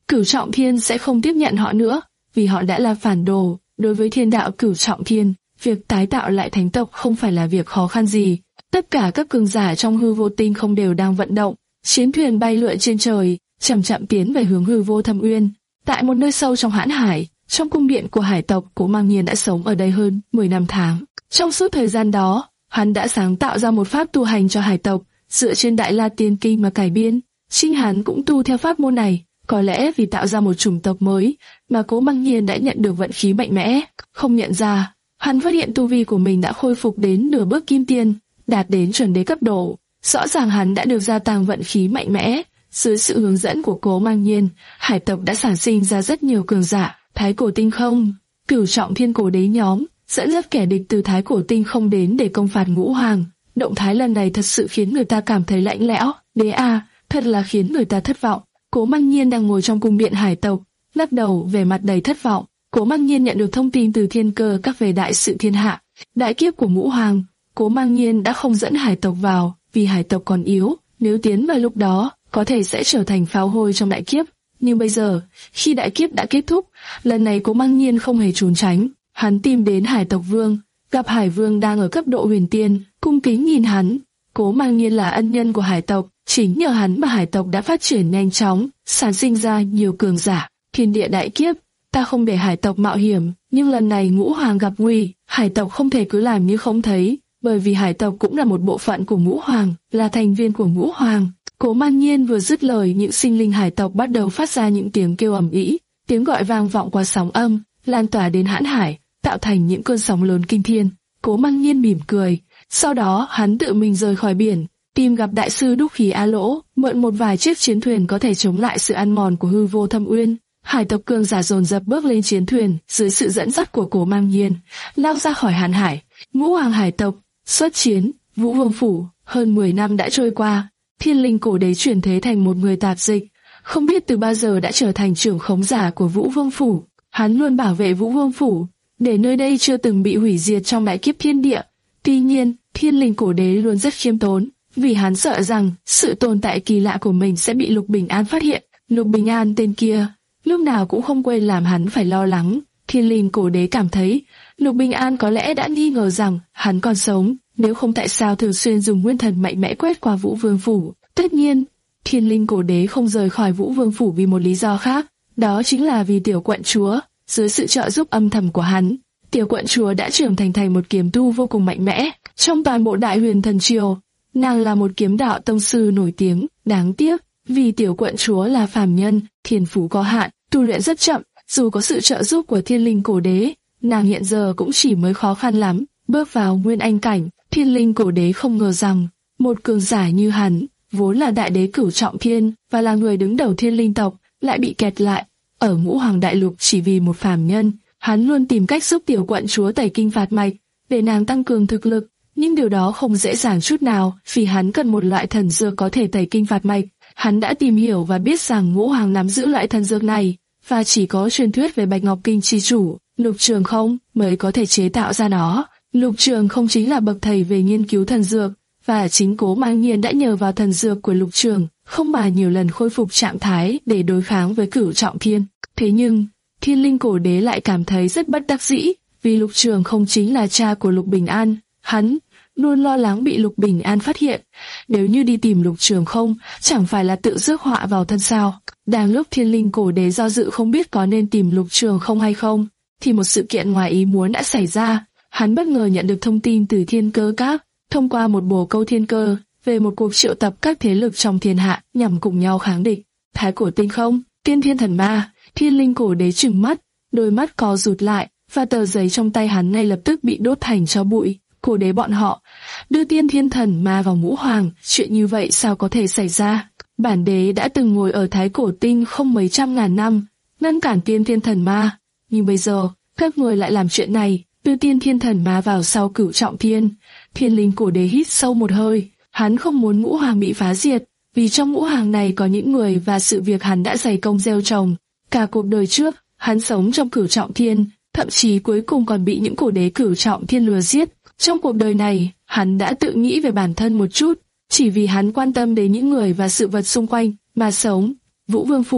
Cửu Trọng Thiên sẽ không tiếp nhận họ nữa, vì họ đã là phản đồ. Đối với thiên đạo Cửu Trọng Thiên, việc tái tạo lại thánh tộc không phải là việc khó khăn gì. Tất cả các cường giả trong hư vô tinh không đều đang vận động, chiến thuyền bay lượn trên trời, chậm chậm tiến về hướng hư vô thâm uyên. Tại một nơi sâu trong hãn hải, trong cung điện của hải tộc, Cố Mang Nhiên đã sống ở đây hơn mười năm tháng. Trong suốt thời gian đó, hắn đã sáng tạo ra một pháp tu hành cho hải tộc, dựa trên Đại La Tiên Kinh mà cải biên. Chính hắn cũng tu theo pháp môn này. Có lẽ vì tạo ra một chủng tộc mới mà Cố Mang Nhiên đã nhận được vận khí mạnh mẽ. Không nhận ra, hắn phát hiện tu vi của mình đã khôi phục đến nửa bước kim tiên, đạt đến chuẩn đế cấp độ. Rõ ràng hắn đã được gia tăng vận khí mạnh mẽ. Dưới sự hướng dẫn của Cố Mang Nhiên, hải tộc đã sản sinh ra rất nhiều cường giả. Thái Cổ Tinh Không, Cửu Trọng Thiên Cổ Đế nhóm dẫn dắt kẻ địch từ Thái Cổ Tinh Không đến để công phạt Ngũ Hoàng. Động thái lần này thật sự khiến người ta cảm thấy lạnh lẽo. Đế a, thật là khiến người ta thất vọng. Cố Mang Nhiên đang ngồi trong cung điện hải tộc, lắc đầu vẻ mặt đầy thất vọng. Cố Mang Nhiên nhận được thông tin từ Thiên Cơ Các về đại sự thiên hạ, đại kiếp của Ngũ Hoàng. Cố Mang Nhiên đã không dẫn hải tộc vào, vì hải tộc còn yếu, nếu tiến vào lúc đó, có thể sẽ trở thành pháo hôi trong đại kiếp. Nhưng bây giờ, khi đại kiếp đã kết thúc, lần này Cố Mang Nhiên không hề trốn tránh. Hắn tìm đến Hải Tộc Vương, gặp Hải Vương đang ở cấp độ huyền tiên, cung kính nhìn hắn. Cố Mang Nhiên là ân nhân của hải tộc, chính nhờ hắn mà hải tộc đã phát triển nhanh chóng, sản sinh ra nhiều cường giả. Thiên địa đại kiếp, ta không để hải tộc mạo hiểm, nhưng lần này Ngũ Hoàng gặp nguy, hải tộc không thể cứ làm như không thấy, bởi vì hải tộc cũng là một bộ phận của Ngũ Hoàng, là thành viên của Ngũ Hoàng. Cố Mang Nhiên vừa dứt lời, những sinh linh hải tộc bắt đầu phát ra những tiếng kêu ầm ĩ, tiếng gọi vang vọng qua sóng âm, lan tỏa đến hãn hải, tạo thành những cơn sóng lớn kinh thiên. Cố Mang Nhiên mỉm cười, sau đó hắn tự mình rời khỏi biển, tìm gặp đại sư Đúc Khí A Lỗ, mượn một vài chiếc chiến thuyền có thể chống lại sự ăn mòn của hư vô thâm uyên. Hải tộc cường giả dồn dập bước lên chiến thuyền, dưới sự dẫn dắt của Cố Mang Nhiên, lao ra khỏi hãn hải. Ngũ Hoàng hải tộc xuất chiến. Vũ Vương phủ. Hơn mười năm đã trôi qua, Thiên Linh Cổ Đế chuyển thế thành một người tạp dịch, không biết từ bao giờ đã trở thành trưởng khống giả của Vũ Vương phủ. Hắn luôn bảo vệ Vũ Vương phủ, để nơi đây chưa từng bị hủy diệt trong đại kiếp thiên địa. Tuy nhiên, Thiên Linh Cổ Đế luôn rất khiêm tốn, vì hắn sợ rằng sự tồn tại kỳ lạ của mình sẽ bị Lục Bình An phát hiện. Lục Bình An tên kia, lúc nào cũng không quên làm hắn phải lo lắng. Thiên Linh Cổ Đế cảm thấy, Lục Bình An có lẽ đã nghi ngờ rằng hắn còn sống, nếu không tại sao thường xuyên dùng nguyên thần mạnh mẽ quét qua Vũ Vương phủ. Tất nhiên, Thiên Linh Cổ Đế không rời khỏi Vũ Vương phủ vì một lý do khác, đó chính là vì tiểu quận chúa. Dưới sự trợ giúp âm thầm của hắn, tiểu quận chúa đã trưởng thành thành một kiếm tu vô cùng mạnh mẽ. Trong toàn bộ Đại Huyền Thần Triều, nàng là một kiếm đạo tông sư nổi tiếng. Đáng tiếc, vì tiểu quận chúa là phàm nhân, thiên phú có hạn, tu luyện rất chậm. Dù có sự trợ giúp của Thiên Linh Cổ Đế, nàng hiện giờ cũng chỉ mới khó khăn lắm bước vào Nguyên Anh cảnh. Thiên Linh Cổ Đế không ngờ rằng một cường giả như hắn, vốn là đại đế Cửu Trọng Thiên và là người đứng đầu Thiên Linh tộc, lại bị kẹt lại ở Ngũ Hoàng đại lục chỉ vì một phàm nhân. Hắn luôn tìm cách giúp tiểu quận chúa tẩy kinh phạt mạch để nàng tăng cường thực lực, nhưng điều đó không dễ dàng chút nào, vì hắn cần một loại thần dược có thể tẩy kinh phạt mạch. Hắn đã tìm hiểu và biết rằng Ngũ Hoàng nắm giữ loại thần dược này, và chỉ có truyền thuyết về Bạch Ngọc Kinh chi chủ Lục Trường Không mới có thể chế tạo ra nó. Lục Trường Không chính là bậc thầy về nghiên cứu thần dược, và chính Cố Mang Nhiên đã nhờ vào thần dược của Lục Trường Không mà nhiều lần khôi phục trạng thái để đối kháng với Cửu Trọng Thiên. Thế nhưng, Thiên Linh Cổ Đế lại cảm thấy rất bất đắc dĩ, vì Lục Trường Không chính là cha của Lục Bình An. Hắn luôn lo lắng bị Lục Bình An phát hiện. Nếu như đi tìm Lục Trường Không, chẳng phải là tự rước họa vào thân sao? Đang lúc Thiên Linh Cổ Đế do dự không biết có nên tìm Lục Trường Không hay không, thì một sự kiện ngoài ý muốn đã xảy ra. Hắn bất ngờ nhận được thông tin từ Thiên Cơ Các, thông qua một bồ câu thiên cơ, về một cuộc triệu tập các thế lực trong thiên hạ nhằm cùng nhau kháng địch. Thái Cổ Tinh Không, Tiên Thiên Thần Ma. Thiên Linh Cổ Đế trừng mắt, đôi mắt co rụt lại, và tờ giấy trong tay hắn ngay lập tức bị đốt thành tro bụi. Cổ đế bọn họ đưa Tiên Thiên Thần Ma vào Ngũ Hoàng, chuyện như vậy sao có thể xảy ra? Bản đế đã từng ngồi ở Thái Cổ Tinh Không mấy trăm ngàn năm, ngăn cản Tiên Thiên Thần Ma, nhưng bây giờ các người lại làm chuyện này, đưa Tiên Thiên Thần Ma vào sau Cửu Trọng Thiên. Thiên Linh Cổ Đế hít sâu một hơi, hắn không muốn Ngũ Hoàng bị phá diệt, vì trong Ngũ Hoàng này có những người và sự việc hắn đã dày công gieo trồng. Cả cuộc đời trước, hắn sống trong Cửu Trọng Thiên, thậm chí cuối cùng còn bị những cổ đế Cửu Trọng Thiên lừa giết. Trong cuộc đời này, hắn đã tự nghĩ về bản thân một chút, chỉ vì hắn quan tâm đến những người và sự vật xung quanh mà sống. Vũ Vương phủ,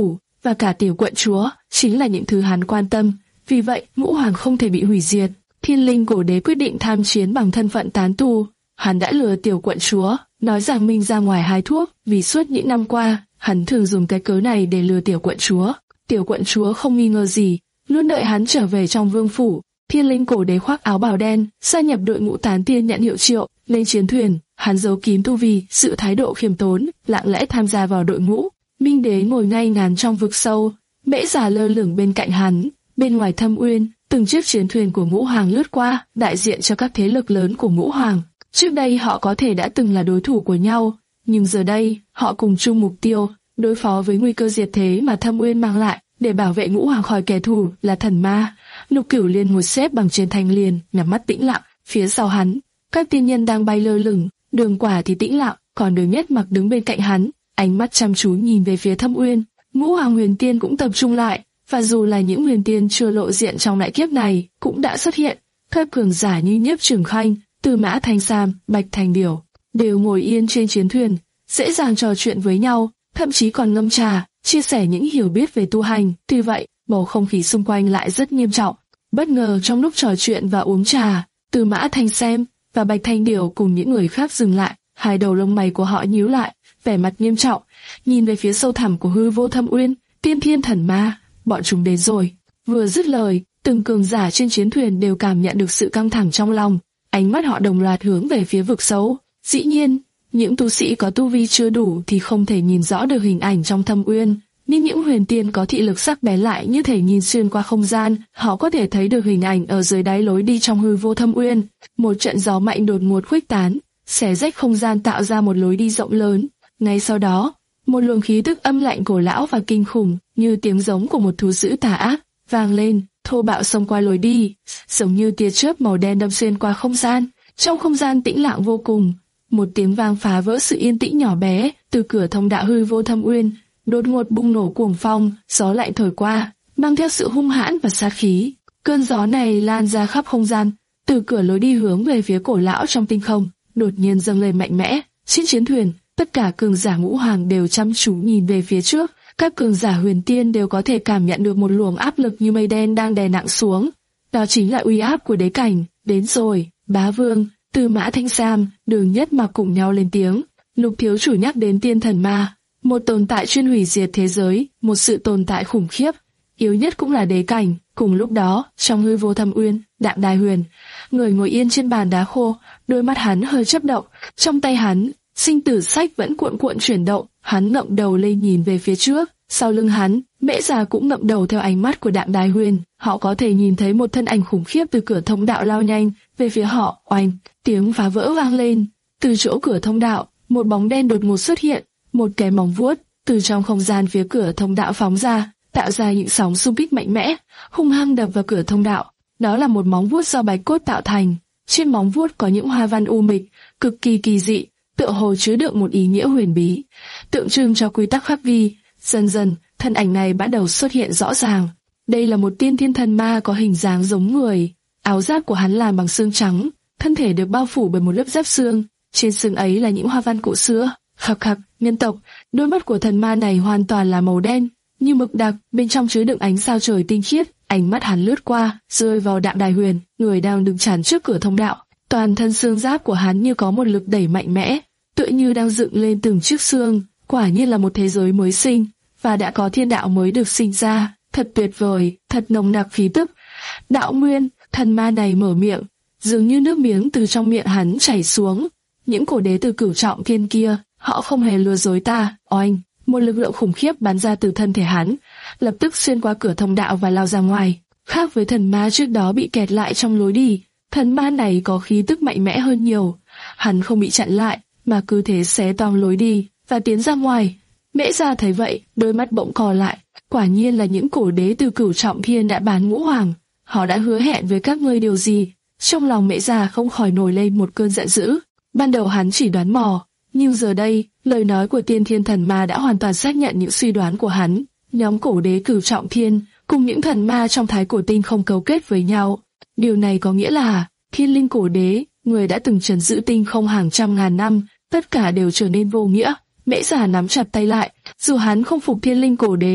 và cả tiểu quận chúa chính là những thứ hắn quan tâm. Vì vậy, Ngũ Hoàng không thể bị hủy diệt. Thiên Linh Cổ Đế quyết định tham chiến bằng thân phận tán tu. Hắn đã lừa tiểu quận chúa, nói rằng mình ra ngoài hái thuốc, vì suốt những năm qua, hắn thường dùng cái cớ này để lừa tiểu quận chúa. Tiểu quận chúa không nghi ngờ gì, luôn đợi hắn trở về trong vương phủ. Thiên Linh Cổ Đế khoác áo bào đen, gia nhập đội ngũ tán tiên nhận hiệu triệu, lên chiến thuyền. Hắn giấu kín tu vi, sự thái độ khiêm tốn, lặng lẽ tham gia vào đội ngũ. Minh Đế ngồi ngay ngắn trong vực sâu, Mễ Già lơ lửng bên cạnh hắn. Bên ngoài thâm uyên, từng chiếc chiến thuyền của Ngũ Hoàng lướt qua, đại diện cho các thế lực lớn của Ngũ Hoàng. Trước đây họ có thể đã từng là đối thủ của nhau, nhưng giờ đây họ cùng chung mục tiêu, đối phó với nguy cơ diệt thế mà thâm uyên mang lại, để bảo vệ Ngũ Hoàng khỏi kẻ thù là thần ma. Lục Cửu Liên ngồi xếp bằng trên thanh liền, nhắm mắt tĩnh lặng. Phía sau hắn, các tiên nhân đang bay lơ lửng, Đường Quả thì tĩnh lặng, còn Đường Nhất Mặc đứng bên cạnh hắn, ánh mắt chăm chú nhìn về phía thâm uyên. Ngũ Hoàng huyền tiên cũng tập trung lại, và dù là những huyền tiên chưa lộ diện trong đại kiếp này, cũng đã xuất hiện. Các cường giả như Nhiếp Trường Khanh, Tư Mã Thanh Sam, Bạch Thành Điểu đều ngồi yên trên chiến thuyền, dễ dàng trò chuyện với nhau, thậm chí còn ngâm trà, chia sẻ những hiểu biết về tu hành. Tuy vậy, bầu không khí xung quanh lại rất nghiêm trọng. Bất ngờ trong lúc trò chuyện và uống trà, Tư Mã Thanh Sam và Bạch Thanh Điểu cùng những người khác dừng lại, hai đầu lông mày của họ nhíu lại, vẻ mặt nghiêm trọng, nhìn về phía sâu thẳm của hư vô thâm uyên. Tiên thiên thần ma, bọn chúng đến rồi. Vừa dứt lời, từng cường giả trên chiến thuyền đều cảm nhận được sự căng thẳng trong lòng, ánh mắt họ đồng loạt hướng về phía vực sâu. Dĩ nhiên, những tu sĩ có tu vi chưa đủ thì không thể nhìn rõ được hình ảnh trong thâm uyên, nhưng những huyền tiên có thị lực sắc bén lại như thể nhìn xuyên qua không gian, họ có thể thấy được hình ảnh ở dưới đáy lối đi trong hư vô thâm uyên. Một trận gió mạnh đột ngột khuếch tán, xé rách không gian tạo ra một lối đi rộng lớn. Ngay sau đó, một luồng khí tức âm lạnh cổ lão và kinh khủng, như tiếng giống của một thú dữ tà ác, vang lên, thô bạo xông qua lối đi, giống như tia chớp màu đen đâm xuyên qua không gian. Trong không gian tĩnh lặng vô cùng, một tiếng vang phá vỡ sự yên tĩnh nhỏ bé. Từ cửa thông đạo hư vô thâm uyên đột ngột bùng nổ cuồng phong, gió lạnh thổi qua, mang theo sự hung hãn và sát khí. Cơn gió này lan ra khắp không gian, từ cửa lối đi hướng về phía cổ lão trong tinh không, đột nhiên dâng lên mạnh mẽ. Trên chiến thuyền, tất cả cường giả Ngũ Hoàng đều chăm chú nhìn về phía trước. Các cường giả huyền tiên đều có thể cảm nhận được một luồng áp lực như mây đen đang đè nặng xuống. Đó chính là uy áp của đế cảnh. Đến rồi. Bá Vương, Tư Mã Thanh Sam, Đường Nhất Mặc cùng nhau lên tiếng. Lục thiếu chủ nhắc đến tiên thần ma, một tồn tại chuyên hủy diệt thế giới, một sự tồn tại khủng khiếp, yếu nhất cũng là đế cảnh. Cùng lúc đó, trong hư vô thâm uyên, Đạm Đài Huyền, người ngồi yên trên bàn đá khô, đôi mắt hắn hơi chớp động, trong tay hắn, sinh tử sách vẫn cuộn cuộn chuyển động. Hắn ngẩng đầu lên nhìn về phía trước, sau lưng hắn, Mễ Già cũng ngẩng đầu theo ánh mắt của Đạm Đài Huyền. Họ có thể nhìn thấy một thân ảnh khủng khiếp từ cửa thông đạo lao nhanh về phía họ. Oanh, tiếng phá vỡ vang lên. Từ chỗ cửa thông đạo, một bóng đen đột ngột xuất hiện, một cái móng vuốt từ trong không gian phía cửa thông đạo phóng ra, tạo ra những sóng xung kích mạnh mẽ, hung hăng đập vào cửa thông đạo. Đó là một móng vuốt do bạch cốt tạo thành. Trên móng vuốt có những hoa văn u mịch, cực kỳ kỳ dị, tựa hồ chứa đựng một ý nghĩa huyền bí, tượng trưng cho quy tắc khắc vi. Dần dần, thân ảnh này bắt đầu xuất hiện rõ ràng. Đây là một tiên thiên thần ma có hình dáng giống người. Áo giáp của hắn làm bằng xương trắng, thân thể được bao phủ bởi một lớp giáp xương. Trên xương ấy là những hoa văn cổ xưa. Khắc khắc, nhân tộc. Đôi mắt của thần ma này hoàn toàn là màu đen, như mực đặc, bên trong chứa đựng ánh sao trời tinh khiết. Ánh mắt hắn lướt qua, rơi vào Đạm Đài Huyền, người đang đứng chắn trước cửa thông đạo. Toàn thân xương giáp của hắn như có một lực đẩy mạnh mẽ, tựa như đang dựng lên từng chiếc xương. Quả nhiên là một thế giới mới sinh, và đã có thiên đạo mới được sinh ra. Thật tuyệt vời, thật nồng nặc khí tức. Đạo nguyên, thần ma này mở miệng, dường như nước miếng từ trong miệng hắn chảy xuống. Những cổ đế từ cửu trọng thiên kia, họ không hề lừa dối ta. Oanh, một lực lượng khủng khiếp bắn ra từ thân thể hắn, lập tức xuyên qua cửa thông đạo và lao ra ngoài. Khác với thần ma trước đó bị kẹt lại trong lối đi, thần ma này có khí tức mạnh mẽ hơn nhiều. Hắn không bị chặn lại, mà cứ thế xé toang lối đi và tiến ra ngoài. Mễ Gia thấy vậy, đôi mắt bỗng co lại. Quả nhiên là những cổ đế từ cửu trọng thiên đã bán Ngũ Hoàng. Họ đã hứa hẹn với các ngươi điều gì? Trong lòng Mễ Gia không khỏi nổi lên một cơn giận dữ. Ban đầu hắn chỉ đoán mò, nhưng giờ đây, lời nói của tiên thiên thần ma đã hoàn toàn xác nhận những suy đoán của hắn. Nhóm cổ đế cửu trọng thiên cùng những thần ma trong thái cổ tinh không cấu kết với nhau. Điều này có nghĩa là Thiên Linh cổ đế, người đã từng trấn giữ tinh không hàng trăm ngàn năm, tất cả đều trở nên vô nghĩa. Mễ Giả nắm chặt tay lại, dù hắn không phục Thiên Linh cổ đế,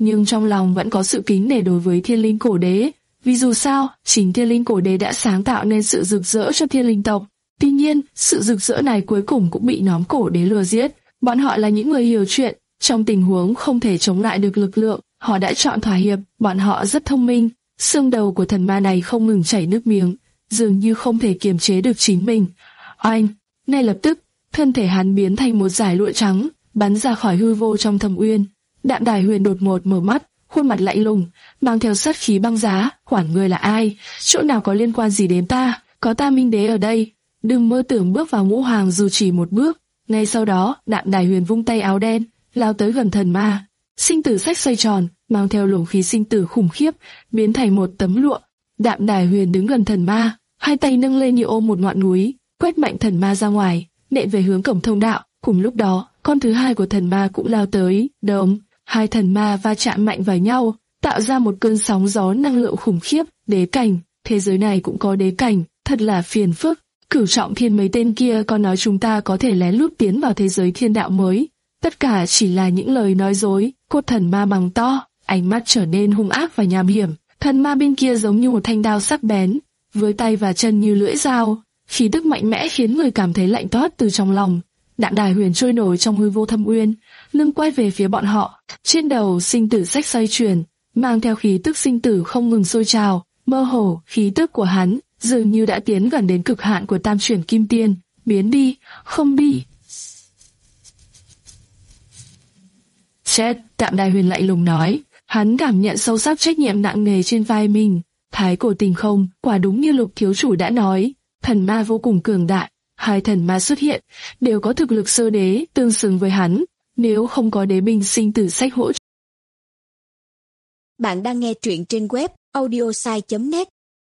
nhưng trong lòng vẫn có sự kính nể đối với thiên linh cổ đế. Vì dù sao, chính thiên linh cổ đế đã sáng tạo nên sự rực rỡ cho thiên linh tộc. Tuy nhiên, sự rực rỡ này cuối cùng cũng bị nhóm cổ đế lừa giết. Bọn họ là những người hiểu chuyện, trong tình huống không thể chống lại được lực lượng, họ đã chọn thỏa hiệp. Bọn họ rất thông minh. Xương đầu của thần ma này không ngừng chảy nước miếng, dường như không thể kiềm chế được chính mình. Oanh! Ngay lập tức, thân thể hắn biến thành một dải lụa trắng, bắn ra khỏi hư vô trong thâm uyên. Đạm Đài Huyền đột ngột mở mắt, khuôn mặt lạnh lùng, mang theo sát khí băng giá. Quản ngươi là ai? Chỗ nào có liên quan gì đến ta? Có ta Minh Đế ở đây, đừng mơ tưởng bước vào ngũ hoàng dù chỉ một bước. Ngay sau đó, Đạm Đài Huyền vung tay áo đen, lao tới gần thần ma. Sinh tử sách xoay tròn, mang theo luồng khí sinh tử khủng khiếp, biến thành một tấm lụa. Đạm Đài Huyền đứng gần thần ma, hai tay nâng lên như ôm một ngọn núi, quét mạnh thần ma ra ngoài, nện về hướng cổng thông đạo. Cùng lúc đó, con thứ hai của thần ma cũng lao tới. Đống, hai thần ma va chạm mạnh vào nhau, tạo ra một cơn sóng gió năng lượng khủng khiếp. Đế cảnh, thế giới này cũng có đế cảnh, thật là phiền phức. Cửu Trọng Thiên mấy tên kia còn nói chúng ta có thể lén lút tiến vào thế giới thiên đạo mới. Tất cả chỉ là những lời nói dối. Cốt thần ma bằng to, ánh mắt trở nên hung ác và nham hiểm. Thần ma bên kia giống như một thanh đao sắc bén, với tay và chân như lưỡi dao, khí tức mạnh mẽ khiến người cảm thấy lạnh toát từ trong lòng. Đạm Đài Huyền trôi nổi trong hư vô thâm uyên, lưng quay về phía bọn họ. Trên đầu sinh tử sách xoay chuyển, mang theo khí tức sinh tử không ngừng sôi trào. Mơ hồ, khí tức của hắn dường như đã tiến gần đến cực hạn của tam chuyển kim tiên. Biến đi, không đi. Chết, Đạm Đài Huyền lạnh lùng nói. Hắn cảm nhận sâu sắc trách nhiệm nặng nề trên vai mình. Thái cổ tình không, quả đúng như Lục thiếu chủ đã nói, thần ma vô cùng cường đại. Hai thần ma xuất hiện, đều có thực lực sơ đế, tương xứng với hắn. Nếu không có đế binh sinh tử sách hỗ trợ. Bạn đang nghe truyện trên web audiosai chấm net.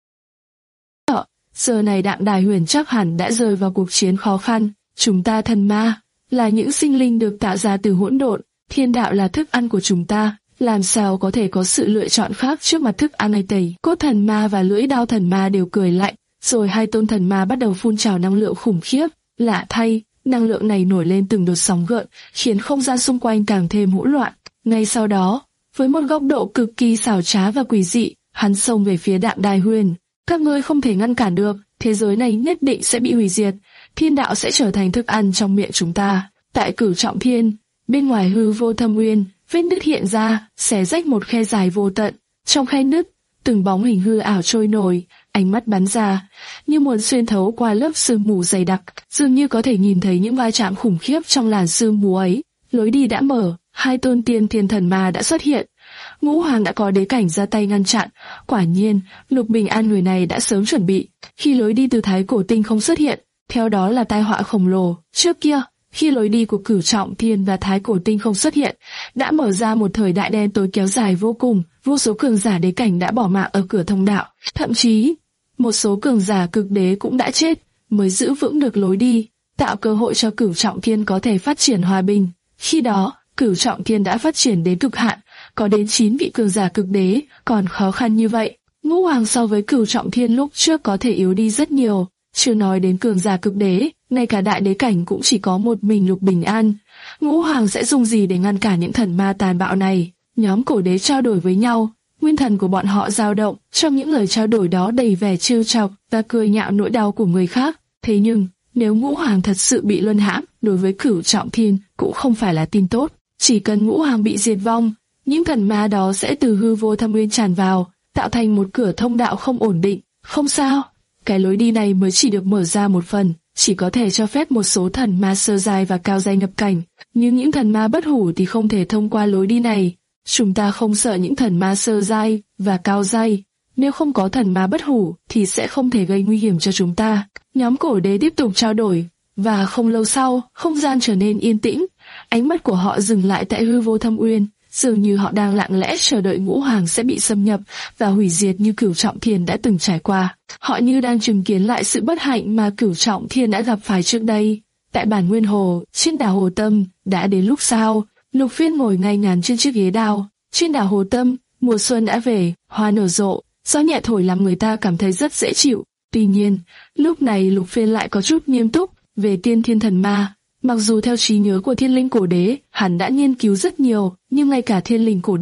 Giờ này Đạm Đài Huyền chắc hẳn đã rơi vào cuộc chiến khó khăn. Chúng ta thần ma, là những sinh linh được tạo ra từ hỗn độn. Thiên đạo là thức ăn của chúng ta, làm sao có thể có sự lựa chọn khác trước mặt thức ăn này tẩy. Cốt thần ma và lưỡi đao thần ma đều cười lạnh, rồi hai tôn thần ma bắt đầu phun trào năng lượng khủng khiếp. Lạ thay, năng lượng này nổi lên từng đợt sóng gợn, khiến không gian xung quanh càng thêm hỗn loạn. Ngay sau đó, với một góc độ cực kỳ xảo trá và quỷ dị, hắn xông về phía Đạm Đài Huyền. Các ngươi không thể ngăn cản được, thế giới này nhất định sẽ bị hủy diệt, thiên đạo sẽ trở thành thức ăn trong miệng chúng ta. Tại Cửu Trọng Thiên, bên ngoài hư vô thâm uyên, vết nứt hiện ra, xé rách một khe dài vô tận. Trong khe nứt, từng bóng hình hư ảo trôi nổi, ánh mắt bắn ra, như muốn xuyên thấu qua lớp sương mù dày đặc, dường như có thể nhìn thấy những va chạm khủng khiếp trong làn sương mù ấy. Lối đi đã mở, hai tôn tiên thiên thần ma đã xuất hiện. Ngũ Hoàng đã có đế cảnh ra tay ngăn chặn. Quả nhiên, Lục Bình An người này đã sớm chuẩn bị. Khi lối đi từ Thái Cổ Tinh không xuất hiện, theo đó là tai họa khổng lồ. Trước kia, khi lối đi của Cửu Trọng Thiên và Thái Cổ Tinh không xuất hiện, đã mở ra một thời đại đen tối kéo dài vô cùng. Vô số cường giả đế cảnh đã bỏ mạng ở cửa thông đạo, thậm chí một số cường giả cực đế cũng đã chết mới giữ vững được lối đi, tạo cơ hội cho Cửu Trọng Thiên có thể phát triển hòa bình. Khi đó, Cửu Trọng Thiên đã phát triển đến cực hạn, có đến chín vị cường giả cực đế, còn khó khăn như vậy. Ngũ Hoàng so với Cửu Trọng Thiên lúc trước có thể yếu đi rất nhiều, chưa nói đến cường giả cực đế, ngay cả đại đế cảnh cũng chỉ có một mình Lục Bình An. Ngũ Hoàng sẽ dùng gì để ngăn cản những thần ma tàn bạo này? Nhóm cổ đế trao đổi với nhau, nguyên thần của bọn họ dao động, trong những lời trao đổi đó đầy vẻ trêu chọc và cười nhạo nỗi đau của người khác. Thế nhưng, nếu Ngũ Hoàng thật sự bị luân hãm, đối với Cửu Trọng Thiên cũng không phải là tin tốt. Chỉ cần Ngũ Hoàng bị diệt vong, những thần ma đó sẽ từ hư vô thâm uyên tràn vào, tạo thành một cửa thông đạo không ổn định. Không sao, cái lối đi này mới chỉ được mở ra một phần, chỉ có thể cho phép một số thần ma sơ giai và cao giai nhập cảnh, nhưng những thần ma bất hủ thì không thể thông qua lối đi này. Chúng ta không sợ những thần ma sơ giai và cao giai, nếu không có thần ma bất hủ thì sẽ không thể gây nguy hiểm cho chúng ta. Nhóm cổ đế tiếp tục trao đổi, và không lâu sau, không gian trở nên yên tĩnh, ánh mắt của họ dừng lại tại hư vô thâm uyên, dường như họ đang lặng lẽ chờ đợi Ngũ Hoàng sẽ bị xâm nhập và hủy diệt như Cửu Trọng Thiên đã từng trải qua. Họ như đang chứng kiến lại sự bất hạnh mà Cửu Trọng Thiên đã gặp phải trước đây. Tại bản Nguyên Hồ, trên đảo Hồ Tâm, đã đến lúc sao? Lục Phiên ngồi ngay ngắn trên chiếc ghế đao. Trên đảo Hồ Tâm, mùa xuân đã về, hoa nở rộ, gió nhẹ thổi làm người ta cảm thấy rất dễ chịu. Tuy nhiên, lúc này Lục Phiên lại có chút nghiêm túc về tiên thiên thần ma. Mặc dù theo trí nhớ của thiên linh cổ đế, hắn đã nghiên cứu rất nhiều, nhưng ngay cả thiên linh cổ đế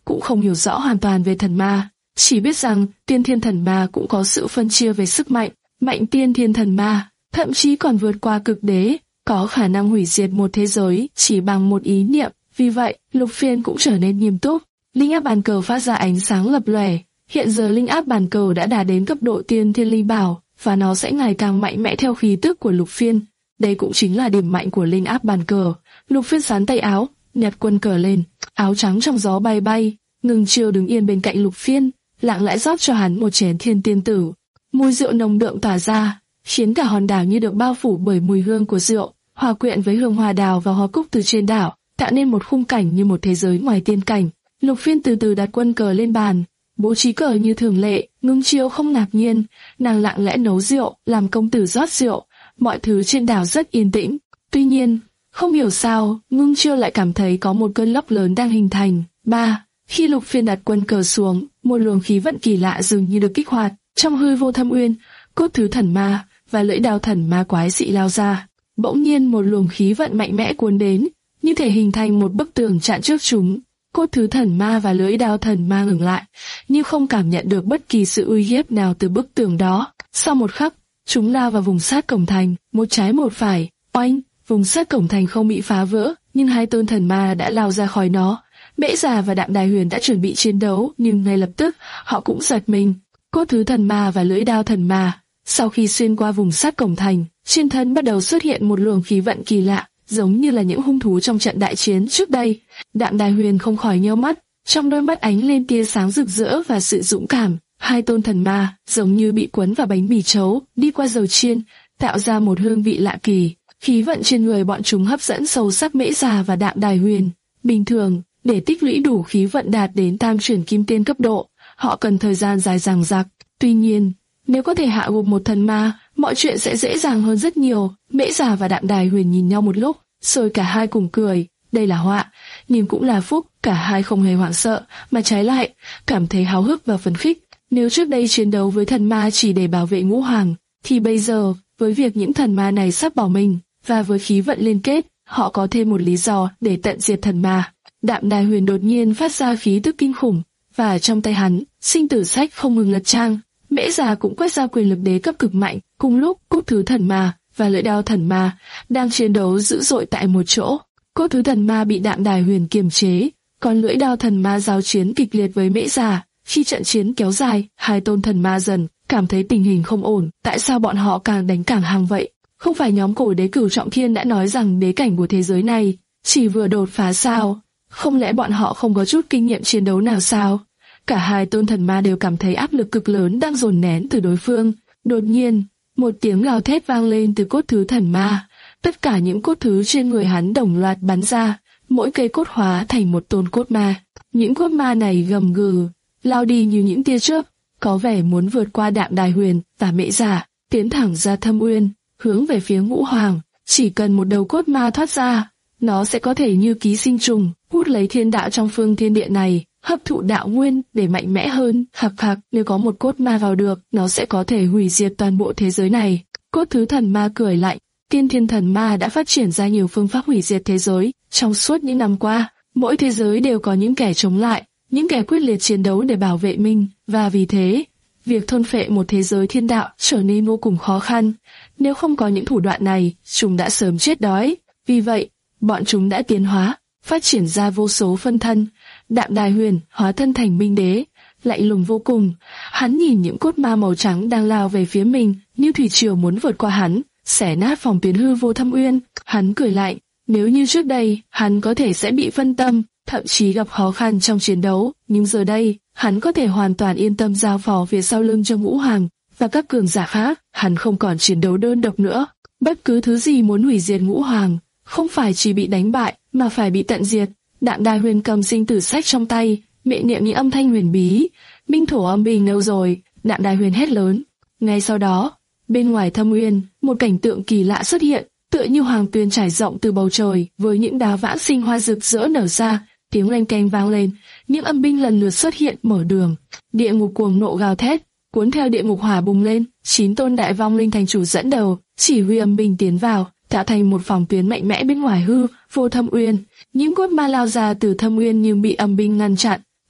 cũng không hiểu rõ hoàn toàn về thần ma, chỉ biết rằng tiên thiên thần ma cũng có sự phân chia về sức mạnh, mạnh tiên thiên thần ma, thậm chí còn vượt qua cực đế, có khả năng hủy diệt một thế giới chỉ bằng một ý niệm. Vì vậy, Lục Phiên cũng trở nên nghiêm túc. Linh áp bàn cờ phát ra ánh sáng lập lòe. Hiện giờ linh áp bàn cờ đã đạt đến cấp độ tiên thiên linh bảo, và nó sẽ ngày càng mạnh mẽ theo khí tức của Lục Phiên. Đây cũng chính là điểm mạnh của linh áp bàn cờ. Lục Phiên sán tay áo, nhặt quân cờ lên, áo trắng trong gió bay bay. Ngưng Chiêu đứng yên bên cạnh Lục Phiên, lặng lẽ rót cho hắn một chén thiên tiên tử. Mùi rượu nồng đượm tỏa ra, khiến cả hòn đảo như được bao phủ bởi mùi hương của rượu, hòa quyện với hương hoa đào và hoa cúc từ trên đảo, tạo nên một khung cảnh như một thế giới ngoài tiên cảnh. Lục Phiên từ từ đặt quân cờ lên bàn, bố trí cờ như thường lệ. Ngưng Chiêu không ngạc nhiên, nàng lặng lẽ nấu rượu, làm công tử rót rượu. Mọi thứ trên đảo rất yên tĩnh. Tuy nhiên, không hiểu sao, Ngưng Chiêu lại cảm thấy có một cơn lốc lớn đang hình thành. Ba, khi Lục Phiên đặt quân cờ xuống, một luồng khí vận kỳ lạ dường như được kích hoạt. Trong hư vô thâm uyên, cốt thứ thần ma và lưỡi đao thần ma quái dị lao ra. Bỗng nhiên một luồng khí vận mạnh mẽ cuốn đến, như thể hình thành một bức tường chặn trước chúng. Cốt thứ thần ma và lưỡi đao thần ma ngừng lại, nhưng không cảm nhận được bất kỳ sự uy hiếp nào từ bức tường đó. Sau một khắc, chúng lao vào vùng sát cổng thành, một trái một phải. Oanh, vùng sát cổng thành không bị phá vỡ, nhưng hai tôn thần ma đã lao ra khỏi nó. Mễ Già và Đạm Đài Huyền đã chuẩn bị chiến đấu, nhưng ngay lập tức họ cũng giật mình. Cốt thứ thần ma và lưỡi đao thần ma, sau khi xuyên qua vùng sát cổng thành, trên thân bắt đầu xuất hiện một luồng khí vận kỳ lạ, giống như là những hung thú trong trận đại chiến trước đây. Đạm Đài Huyền không khỏi nheo mắt, trong đôi mắt ánh lên tia sáng rực rỡ và sự dũng cảm. Hai tôn thần ma giống như bị cuốn vào bánh mì chấu, đi qua dầu chiên, tạo ra một hương vị lạ kỳ. Khí vận trên người bọn chúng hấp dẫn sâu sắc Mễ Già và Đạm Đài Huyền. Bình thường, để tích lũy đủ khí vận đạt đến tam chuyển kim tiên cấp độ, họ cần thời gian dài dằng dặc. Tuy nhiên, nếu có thể hạ gục một thần ma, mọi chuyện sẽ dễ dàng hơn rất nhiều. Mễ Già và Đạm Đài Huyền nhìn nhau một lúc, rồi cả hai cùng cười. Đây là họa, nhưng cũng là phúc. Cả hai không hề hoảng sợ, mà trái lại cảm thấy háo hức và phấn khích. Nếu trước đây chiến đấu với thần ma chỉ để bảo vệ ngũ hoàng, thì bây giờ, với việc những thần ma này sắp bỏ mình, và với khí vận liên kết, họ có thêm một lý do để tận diệt thần ma. Đạm Đài Huyền đột nhiên phát ra khí tức kinh khủng, và trong tay hắn, sinh tử sách không ngừng lật trang. Mễ Già cũng quét ra quyền lực đế cấp cực mạnh. Cùng lúc, cốt thứ thần ma và lưỡi đao thần ma đang chiến đấu dữ dội tại một chỗ. Cốt thứ thần ma bị Đạm Đài Huyền kiềm chế, còn lưỡi đao thần ma giao chiến kịch liệt với Mễ Già. Khi trận chiến kéo dài, hai tôn thần ma dần cảm thấy tình hình không ổn. Tại sao bọn họ càng đánh càng hăng vậy? Không phải nhóm cổ đế Cửu Trọng Thiên đã nói rằng đế cảnh của thế giới này chỉ vừa đột phá sao? Không lẽ bọn họ không có chút kinh nghiệm chiến đấu nào sao? Cả hai tôn thần ma đều cảm thấy áp lực cực lớn đang dồn nén từ đối phương. Đột nhiên, một tiếng gào thét vang lên từ cốt thứ thần ma. Tất cả những cốt thứ trên người hắn đồng loạt bắn ra, mỗi cây cốt hóa thành một tôn cốt ma. Những cốt ma này gầm gừ, lao đi như những tia chớp, có vẻ muốn vượt qua Đạm Đài Huyền và Mễ Già, tiến thẳng ra thâm uyên, hướng về phía ngũ hoàng. Chỉ cần một đầu cốt ma thoát ra, nó sẽ có thể như ký sinh trùng, hút lấy thiên đạo trong phương thiên địa này, hấp thụ đạo nguyên để mạnh mẽ hơn. Hạc hạc, nếu có một cốt ma vào được, nó sẽ có thể hủy diệt toàn bộ thế giới này. Cốt thứ thần ma cười lạnh. Tiên thiên thần ma đã phát triển ra nhiều phương pháp hủy diệt thế giới. Trong suốt những năm qua, mỗi thế giới đều có những kẻ chống lại, những kẻ quyết liệt chiến đấu để bảo vệ mình, và vì thế, việc thôn phệ một thế giới thiên đạo trở nên vô cùng khó khăn. Nếu không có những thủ đoạn này, chúng đã sớm chết đói. Vì vậy, bọn chúng đã tiến hóa, phát triển ra vô số phân thân. Đạm Đài Huyền hóa thân thành Minh Đế, lạnh lùng vô cùng. Hắn nhìn những cốt ma màu trắng đang lao về phía mình, như thủy triều muốn vượt qua hắn, xẻ nát phòng tuyến hư vô thâm uyên. Hắn cười lạnh. Nếu như trước đây, hắn có thể sẽ bị phân tâm, thậm chí gặp khó khăn trong chiến đấu, nhưng giờ đây, hắn có thể hoàn toàn yên tâm giao phó phía sau lưng cho ngũ hoàng và các cường giả khác. Hắn không còn chiến đấu đơn độc nữa. Bất cứ thứ gì muốn hủy diệt ngũ hoàng, không phải chỉ bị đánh bại, mà phải bị tận diệt. Đạm Đài Huyền cầm sinh tử sách trong tay, miệng niệm những âm thanh huyền bí. Minh thổ âm bình đâu rồi? Đạm Đài Huyền hét lớn. Ngay sau đó, bên ngoài thâm uyên, một cảnh tượng kỳ lạ xuất hiện, tựa như hoàng tuyền trải rộng từ bầu trời, với những đá vãng sinh hoa rực rỡ nở ra. Tiếng leng keng vang lên, những âm binh lần lượt xuất hiện mở đường. Địa ngục cuồng nộ gào thét, cuốn theo địa ngục hỏa bùng lên. Chín tôn đại vong linh thành chủ dẫn đầu, chỉ huy âm binh tiến vào, tạo thành một phòng tuyến mạnh mẽ bên ngoài hư vô thâm uyên. Những cốt ma lao ra từ thâm uyên nhưng bị âm binh ngăn chặn.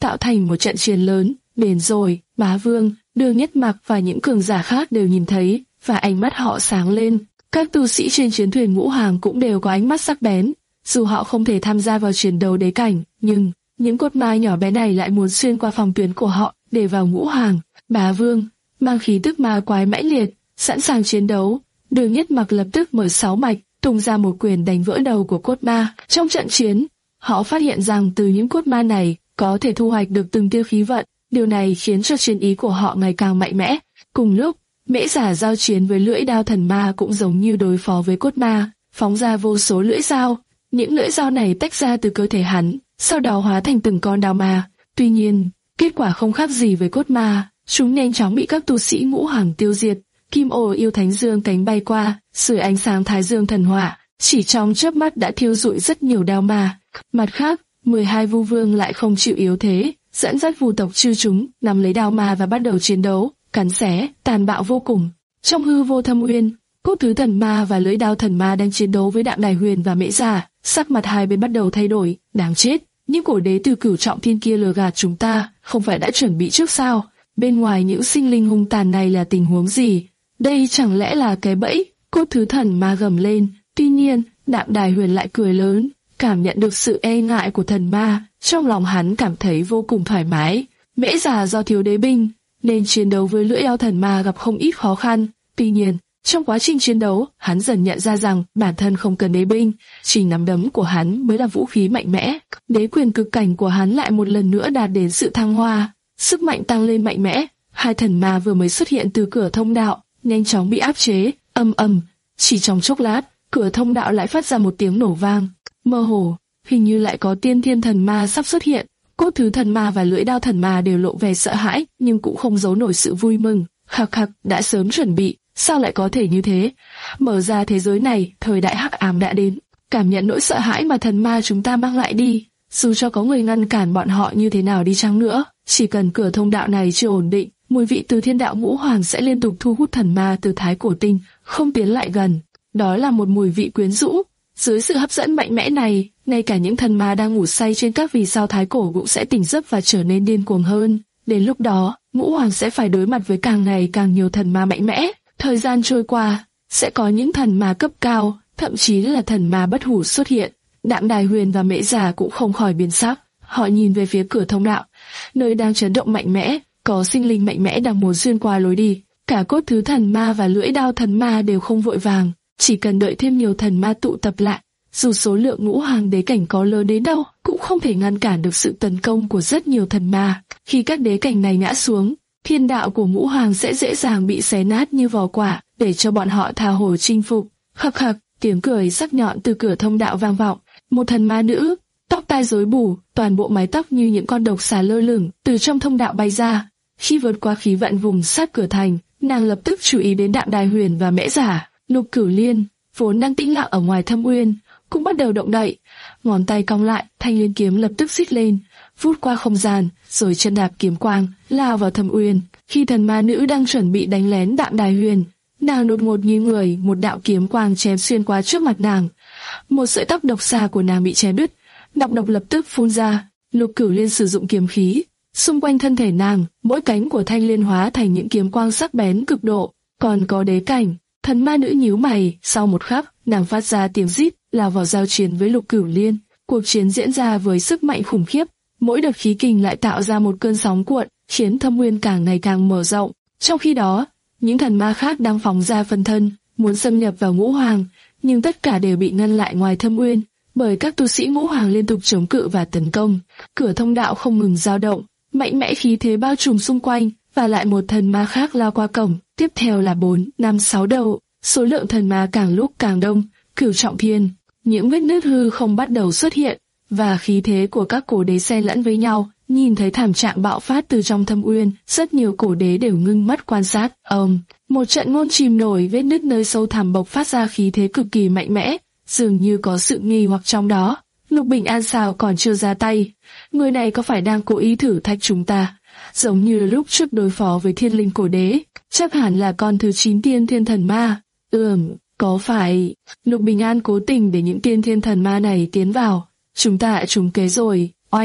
tạo thành một trận chiến lớn. Đến rồi, Bá Vương, Đường Nhất Mặc và những cường giả khác đều nhìn thấy, và ánh mắt họ sáng lên. Các tu sĩ trên chiến thuyền Ngũ Hoàng cũng đều có ánh mắt sắc bén. Dù họ không thể tham gia vào chiến đấu đế cảnh, nhưng những cốt ma nhỏ bé này lại muốn xuyên qua phòng tuyến của họ để vào Ngũ Hoàng. Bá Vương mang khí tức ma quái mãnh liệt, sẵn sàng chiến đấu. Đường Nhất Mặc lập tức mở sáu mạch, tung ra một quyền đánh vỡ đầu của cốt ma. Trong trận chiến, họ phát hiện rằng từ những cốt ma này có thể thu hoạch được từng tia khí vận. Điều này khiến cho chiến ý của họ ngày càng mạnh mẽ. Cùng lúc, Mễ Giả giao chiến với lưỡi đao thần ma cũng giống như đối phó với cốt ma, phóng ra vô số lưỡi dao. Những lưỡi dao này tách ra từ cơ thể hắn, sau đó hóa thành từng con đao ma. Tuy nhiên, kết quả không khác gì với cốt ma, chúng nhanh chóng bị các tu sĩ Ngũ Hoàng tiêu diệt. Kim Ô yêu thánh dương cánh bay qua, sưởi ánh sáng thái dương thần hỏa, chỉ trong chớp mắt đã thiêu rụi rất nhiều đao ma. Mặt khác, mười hai vu vương lại không chịu yếu thế, dẫn dắt vu tộc chư chúng nắm lấy đao ma và bắt đầu chiến đấu, cắn xé, tàn bạo vô cùng. Trong hư vô thâm uyên, cốt thứ thần ma và lưỡi đao thần ma đang chiến đấu với Đạm Đài Huyền và Mễ Giả. Sắc mặt hai bên bắt đầu thay đổi. Đáng chết, những cổ đế từ Cửu Trọng Thiên kia lừa gạt chúng ta, không phải đã chuẩn bị trước sao? Bên ngoài những sinh linh hung tàn này là tình huống gì? Đây chẳng lẽ là cái bẫy? Cốt thứ thần ma gầm lên. Tuy nhiên, Đạm Đài Huyền lại cười lớn, cảm nhận được sự e ngại của thần ma, trong lòng hắn cảm thấy vô cùng thoải mái. Mễ Giả do thiếu đế binh, nên chiến đấu với lưỡi đao thần ma gặp không ít khó khăn. Tuy nhiên, trong quá trình chiến đấu, hắn dần nhận ra rằng bản thân không cần đế binh, chỉ nắm đấm của hắn mới là vũ khí mạnh mẽ. Đế quyền cực cảnh của hắn lại một lần nữa đạt đến sự thăng hoa, sức mạnh tăng lên mạnh mẽ. Hai thần ma vừa mới xuất hiện từ cửa thông đạo, nhanh chóng bị áp chế. Ầm ầm, chỉ trong chốc lát, cửa thông đạo lại phát ra một tiếng nổ vang. Mơ hồ, hình như lại có tiên thiên thần ma sắp xuất hiện. Cốt thứ thần ma và lưỡi đao thần ma đều lộ vẻ sợ hãi, nhưng cũng không giấu nổi sự vui mừng. Khắc khắc, đã sớm chuẩn bị, sao lại có thể như thế? Mở ra thế giới này, thời đại hắc ám đã đến. Cảm nhận nỗi sợ hãi mà thần ma chúng ta mang lại đi. Dù cho có người ngăn cản bọn họ như thế nào đi chăng nữa, chỉ cần cửa thông đạo này chưa ổn định, mùi vị từ thiên đạo Ngũ Hoàng sẽ liên tục thu hút thần ma từ Thái Cổ Tinh, không tiến lại gần. Đó là một mùi vị quyến rũ. Dưới sự hấp dẫn mạnh mẽ này, ngay cả những thần ma đang ngủ say trên các vì sao Thái Cổ cũng sẽ tỉnh giấc và trở nên điên cuồng hơn. Đến lúc đó, Ngũ Hoàng sẽ phải đối mặt với càng ngày càng nhiều thần ma mạnh mẽ. Thời gian trôi qua, sẽ có những thần ma cấp cao, thậm chí là thần ma bất hủ xuất hiện. Đạm Đài Huyền và Mễ Giả cũng không khỏi biến sắc. Họ nhìn về phía cửa thông đạo, nơi đang chấn động mạnh mẽ, có sinh linh mạnh mẽ đang muốn xuyên qua lối đi. Cả cốt thứ thần ma và lưỡi đao thần ma đều không vội vàng, chỉ cần đợi thêm nhiều thần ma tụ tập lại. Dù số lượng Ngũ Hoàng đế cảnh có lớn đến đâu, cũng không thể ngăn cản được sự tấn công của rất nhiều thần ma. Khi các đế cảnh này ngã xuống, thiên đạo của Ngũ Hoàng sẽ dễ dàng bị xé nát như vỏ quả, để cho bọn họ tha hồ chinh phục. Khắc khắc, tiếng cười sắc nhọn từ cửa thông đạo vang vọng. Một thần ma nữ, tóc tai rối bù, toàn bộ mái tóc như những con độc xà lơ lửng, từ trong thông đạo bay ra. Khi vượt qua khí vận vùng sát cửa thành, nàng lập tức chú ý đến Đạm Đài Huyền và Mễ Giả. Lục Cửu Liên, vốn đang tĩnh lặng ở ngoài thâm uyên, cũng bắt đầu động đậy. Ngón tay cong lại, thanh liên kiếm lập tức xít lên, vút qua không gian, rồi chân đạp kiếm quang, lao vào thâm uyên. Khi thần ma nữ đang chuẩn bị đánh lén Đạm Đài Huyền, nàng đột ngột như người, một đạo kiếm quang chém xuyên qua trước mặt nàng. Một sợi tóc độc xà của nàng bị chém đứt, nọc độc lập tức phun ra. Lục Cửu Liên sử dụng kiếm khí, xung quanh thân thể nàng, mỗi cánh của thanh liên hóa thành những kiếm quang sắc bén cực độ. Còn có đế cảnh, thần ma nữ nhíu mày, sau một khắc, nàng phát ra tiếng rít, lao vào giao chiến với Lục Cửu Liên. Cuộc chiến diễn ra với sức mạnh khủng khiếp, mỗi đợt khí kình lại tạo ra một cơn sóng cuộn, khiến thâm nguyên càng ngày càng mở rộng. Trong khi đó, những thần ma khác đang phóng ra phân thân, muốn xâm nhập vào Ngũ Hoàng, nhưng tất cả đều bị ngăn lại ngoài thâm uyên, bởi các tu sĩ Ngũ Hoàng liên tục chống cự và tấn công. Cửa thông đạo không ngừng dao động, mạnh mẽ khí thế bao trùm xung quanh, và lại một thần ma khác lao qua cổng. Tiếp theo là bốn, năm, sáu đầu, số lượng thần ma càng lúc càng đông. Cửu Trọng Thiên, những vết nứt hư không bắt đầu xuất hiện, và khí thế của các cổ đế xen lẫn với nhau. Nhìn thấy thảm trạng bạo phát từ trong thâm uyên, rất nhiều cổ đế đều ngưng mắt quan sát. Ông, một trận ngôn chìm nổi vết nứt nơi sâu thẳm bộc phát ra khí thế cực kỳ mạnh mẽ, dường như có sự nghi hoặc trong đó. Lục Bình An sao còn chưa ra tay? Người này có phải đang cố ý thử thách chúng ta? Giống như lúc trước đối phó với thiên linh cổ đế, chắc hẳn là con thứ chín tiên thiên thần ma. Ừm, có phải Lục Bình An cố tình để những tiên thiên thần ma này tiến vào? Chúng ta đã trúng kế rồi. Oanh!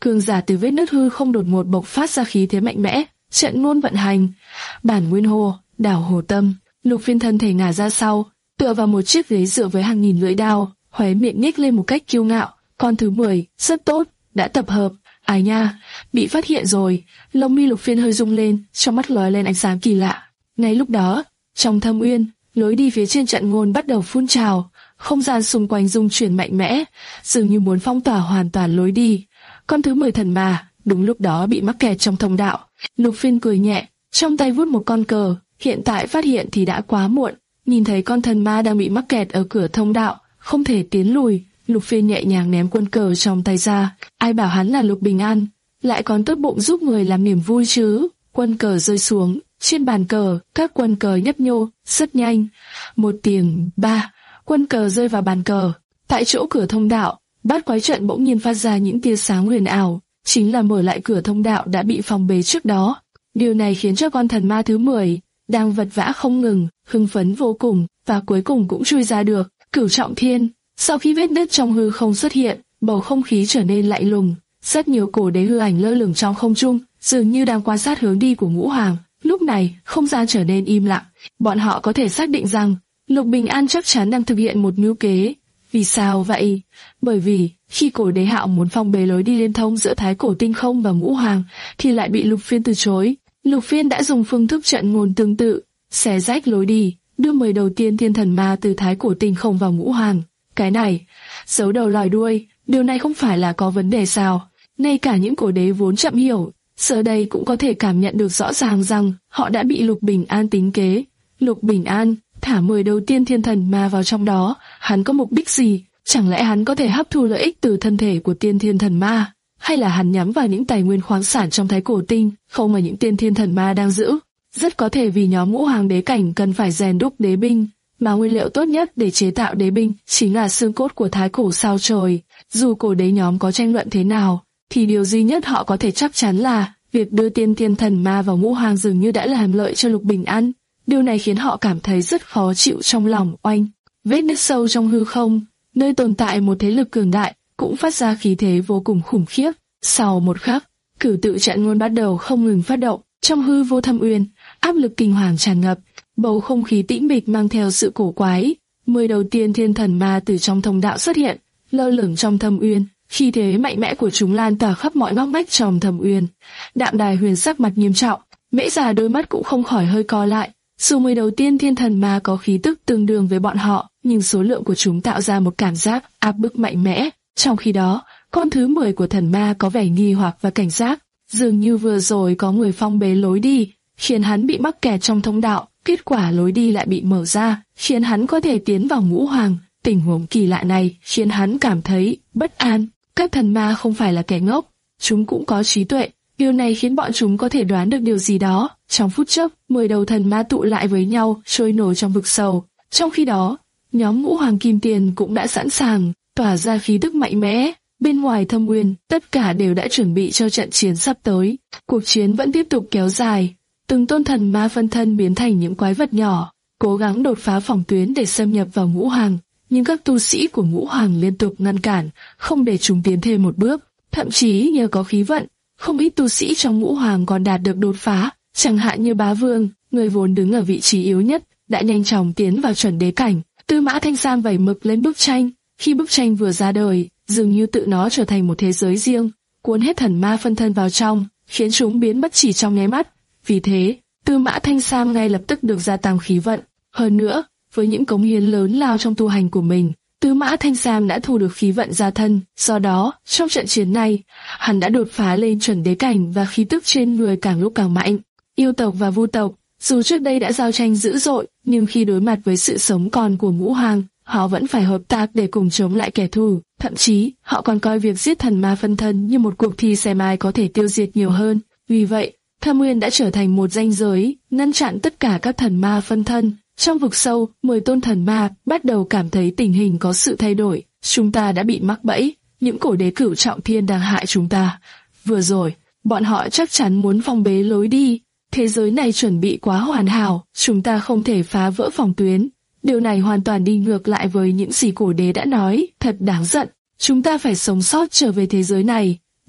cường giả từ vết nứt hư không đột ngột bộc phát ra khí thế mạnh mẽ, trận ngôn vận hành. Bản nguyên hồ, đảo hồ tâm. Lục Phiên thân thể ngả ra sau, tựa vào một chiếc ghế dựa với hàng nghìn lưỡi đao, khóe miệng nhếch lên một cách kiêu ngạo. Con thứ mười, rất tốt, đã tập hợp. Ai nha, bị phát hiện rồi. Lông mi Lục Phiên hơi rung lên, trong mắt lóe lên ánh sáng kỳ lạ. Ngay lúc đó, trong thâm uyên, lối đi phía trên trận ngôn bắt đầu phun trào, không gian xung quanh rung chuyển mạnh mẽ, dường như muốn phong tỏa hoàn toàn lối đi. Con thứ mười thần ma đúng lúc đó bị mắc kẹt trong thông đạo. Lục Phiên cười nhẹ, trong tay vút một con cờ. Hiện tại phát hiện thì đã quá muộn. Nhìn thấy con thần ma đang bị mắc kẹt ở cửa thông đạo, không thể tiến lùi, Lục Phiên nhẹ nhàng ném quân cờ trong tay ra. Ai bảo hắn là Lục Bình An, lại còn tốt bụng giúp người làm niềm vui chứ. Quân cờ rơi xuống, trên bàn cờ, các quân cờ nhấp nhô, rất nhanh. Một tiếng, ba, quân cờ rơi vào bàn cờ. Tại chỗ cửa thông đạo, bát quái trận bỗng nhiên phát ra những tia sáng huyền ảo, chính là mở lại cửa thông đạo đã bị phòng bế trước đó. Điều này khiến cho con thần ma thứ mười đang vật vã không ngừng, hưng phấn vô cùng, và cuối cùng cũng chui ra được. Cửu Trọng Thiên. Sau khi vết nứt trong hư không xuất hiện, bầu không khí trở nên lạnh lùng. Rất nhiều cổ đế hư ảnh lơ lửng trong không trung, dường như đang quan sát hướng đi của Ngũ Hoàng. Lúc này, không gian trở nên im lặng. Bọn họ có thể xác định rằng Lục Bình An chắc chắn đang thực hiện một mưu kế. Vì sao vậy? Bởi vì khi cổ đế Hạo muốn phong bế lối đi liên thông giữa Thái Cổ Tinh Không và Ngũ Hoàng, thì lại bị Lục Phiên từ chối. Lục Phiên đã dùng phương thức trận ngôn tương tự, xé rách lối đi, đưa mười đầu tiên thiên thần ma từ Thái Cổ Tinh Không vào Ngũ Hoàng. Cái này, giấu đầu lòi đuôi, điều này không phải là có vấn đề sao? Ngay cả những cổ đế vốn chậm hiểu, giờ đây cũng có thể cảm nhận được rõ ràng rằng họ đã bị Lục Bình An tính kế. Lục Bình An thả mười đầu tiên thiên thần ma vào trong đó, hắn có mục đích gì? Chẳng lẽ hắn có thể hấp thu lợi ích từ thân thể của tiên thiên thần ma? Hay là hắn nhắm vào những tài nguyên khoáng sản trong Thái Cổ Tinh, không mà những tiên thiên thần ma đang giữ? Rất có thể vì nhóm Ngũ Hoàng đế cảnh cần phải rèn đúc đế binh, mà nguyên liệu tốt nhất để chế tạo đế binh chính là xương cốt của Thái Cổ sao trời. Dù cổ đế nhóm có tranh luận thế nào, thì điều duy nhất họ có thể chắc chắn là việc đưa tiên thiên thần ma vào Ngũ Hoàng dường như đã làm lợi cho Lục Bình An. Điều này khiến họ cảm thấy rất khó chịu trong lòng. Oanh, vết nứt sâu trong hư không, nơi tồn tại một thế lực cường đại, cũng phát ra khí thế vô cùng khủng khiếp. Sau một khắc, cửu tự trận ngôn bắt đầu không ngừng phát động. Trong hư vô thâm uyên, áp lực kinh hoàng tràn ngập, bầu không khí tĩnh mịch mang theo sự cổ quái. Mười đầu tiên thiên thần ma từ trong thông đạo xuất hiện, lơ lửng trong thâm uyên. Khí thế mạnh mẽ của chúng lan tỏa khắp mọi ngóc ngách trong thâm uyên. Đạm Đài Huyền sắc mặt nghiêm trọng, Mễ Già đôi mắt cũng không khỏi hơi co lại. Dù mười đầu tiên thiên thần ma có khí tức tương đương với bọn họ, nhưng số lượng của chúng tạo ra một cảm giác áp bức mạnh mẽ. Trong khi đó, con thứ mười của thần ma có vẻ nghi hoặc và cảnh giác, dường như vừa rồi có người phong bế lối đi, khiến hắn bị mắc kẹt trong thông đạo. Kết quả lối đi lại bị mở ra, khiến hắn có thể tiến vào Ngũ Hoàng. Tình huống kỳ lạ này khiến hắn cảm thấy bất an. Các thần ma không phải là kẻ ngốc, chúng cũng có trí tuệ. Điều này khiến bọn chúng có thể đoán được điều gì đó. Trong phút chốc, mười đầu thần ma tụ lại với nhau, trôi nổi trong vực sâu. Trong khi đó, nhóm Ngũ Hoàng Kim Tiền cũng đã sẵn sàng, tỏa ra khí tức mạnh mẽ. Bên ngoài thâm uyên, tất cả đều đã chuẩn bị cho trận chiến sắp tới. Cuộc chiến vẫn tiếp tục kéo dài. Từng tôn thần ma phân thân biến thành những quái vật nhỏ, cố gắng đột phá phòng tuyến để xâm nhập vào Ngũ Hoàng. Nhưng các tu sĩ của Ngũ Hoàng liên tục ngăn cản, không để chúng tiến thêm một bước. Thậm chí nhờ có khí vận, không ít tu sĩ trong Ngũ Hoàng còn đạt được đột phá. Chẳng hạn như Bá Vương, người vốn đứng ở vị trí yếu nhất, đã nhanh chóng tiến vào chuẩn đế cảnh. Tư Mã Thanh Sam vẩy mực lên bức tranh. Khi bức tranh vừa ra đời, dường như tự nó trở thành một thế giới riêng, cuốn hết thần ma phân thân vào trong, khiến chúng biến mất chỉ trong nháy mắt. Vì thế, Tư Mã Thanh Sam ngay lập tức được gia tăng khí vận. Hơn nữa, với những cống hiến lớn lao trong tu hành của mình, Tư Mã Thanh Sam đã thu được khí vận gia thân. Do đó, trong trận chiến này, hắn đã đột phá lên chuẩn đế cảnh và khí tức trên người càng lúc càng mạnh. Yêu tộc và Vu tộc, dù trước đây đã giao tranh dữ dội, nhưng khi đối mặt với sự sống còn của Ngũ Hoàng, họ vẫn phải hợp tác để cùng chống lại kẻ thù. Thậm chí, họ còn coi việc giết thần ma phân thân như một cuộc thi xem ai có thể tiêu diệt nhiều hơn. Vì vậy, Thâm Uyên đã trở thành một ranh giới, ngăn chặn tất cả các thần ma phân thân. Trong vực sâu, mười tôn thần ma bắt đầu cảm thấy tình hình có sự thay đổi. Chúng ta đã bị mắc bẫy, những cổ đế Cửu Trọng Thiên đang hại chúng ta. Vừa rồi, bọn họ chắc chắn muốn phong bế lối đi. Thế giới này chuẩn bị quá hoàn hảo, chúng ta không thể phá vỡ phòng tuyến. Điều này hoàn toàn đi ngược lại với những gì cổ đế đã nói, thật đáng giận. Chúng ta phải sống sót trở về thế giới này.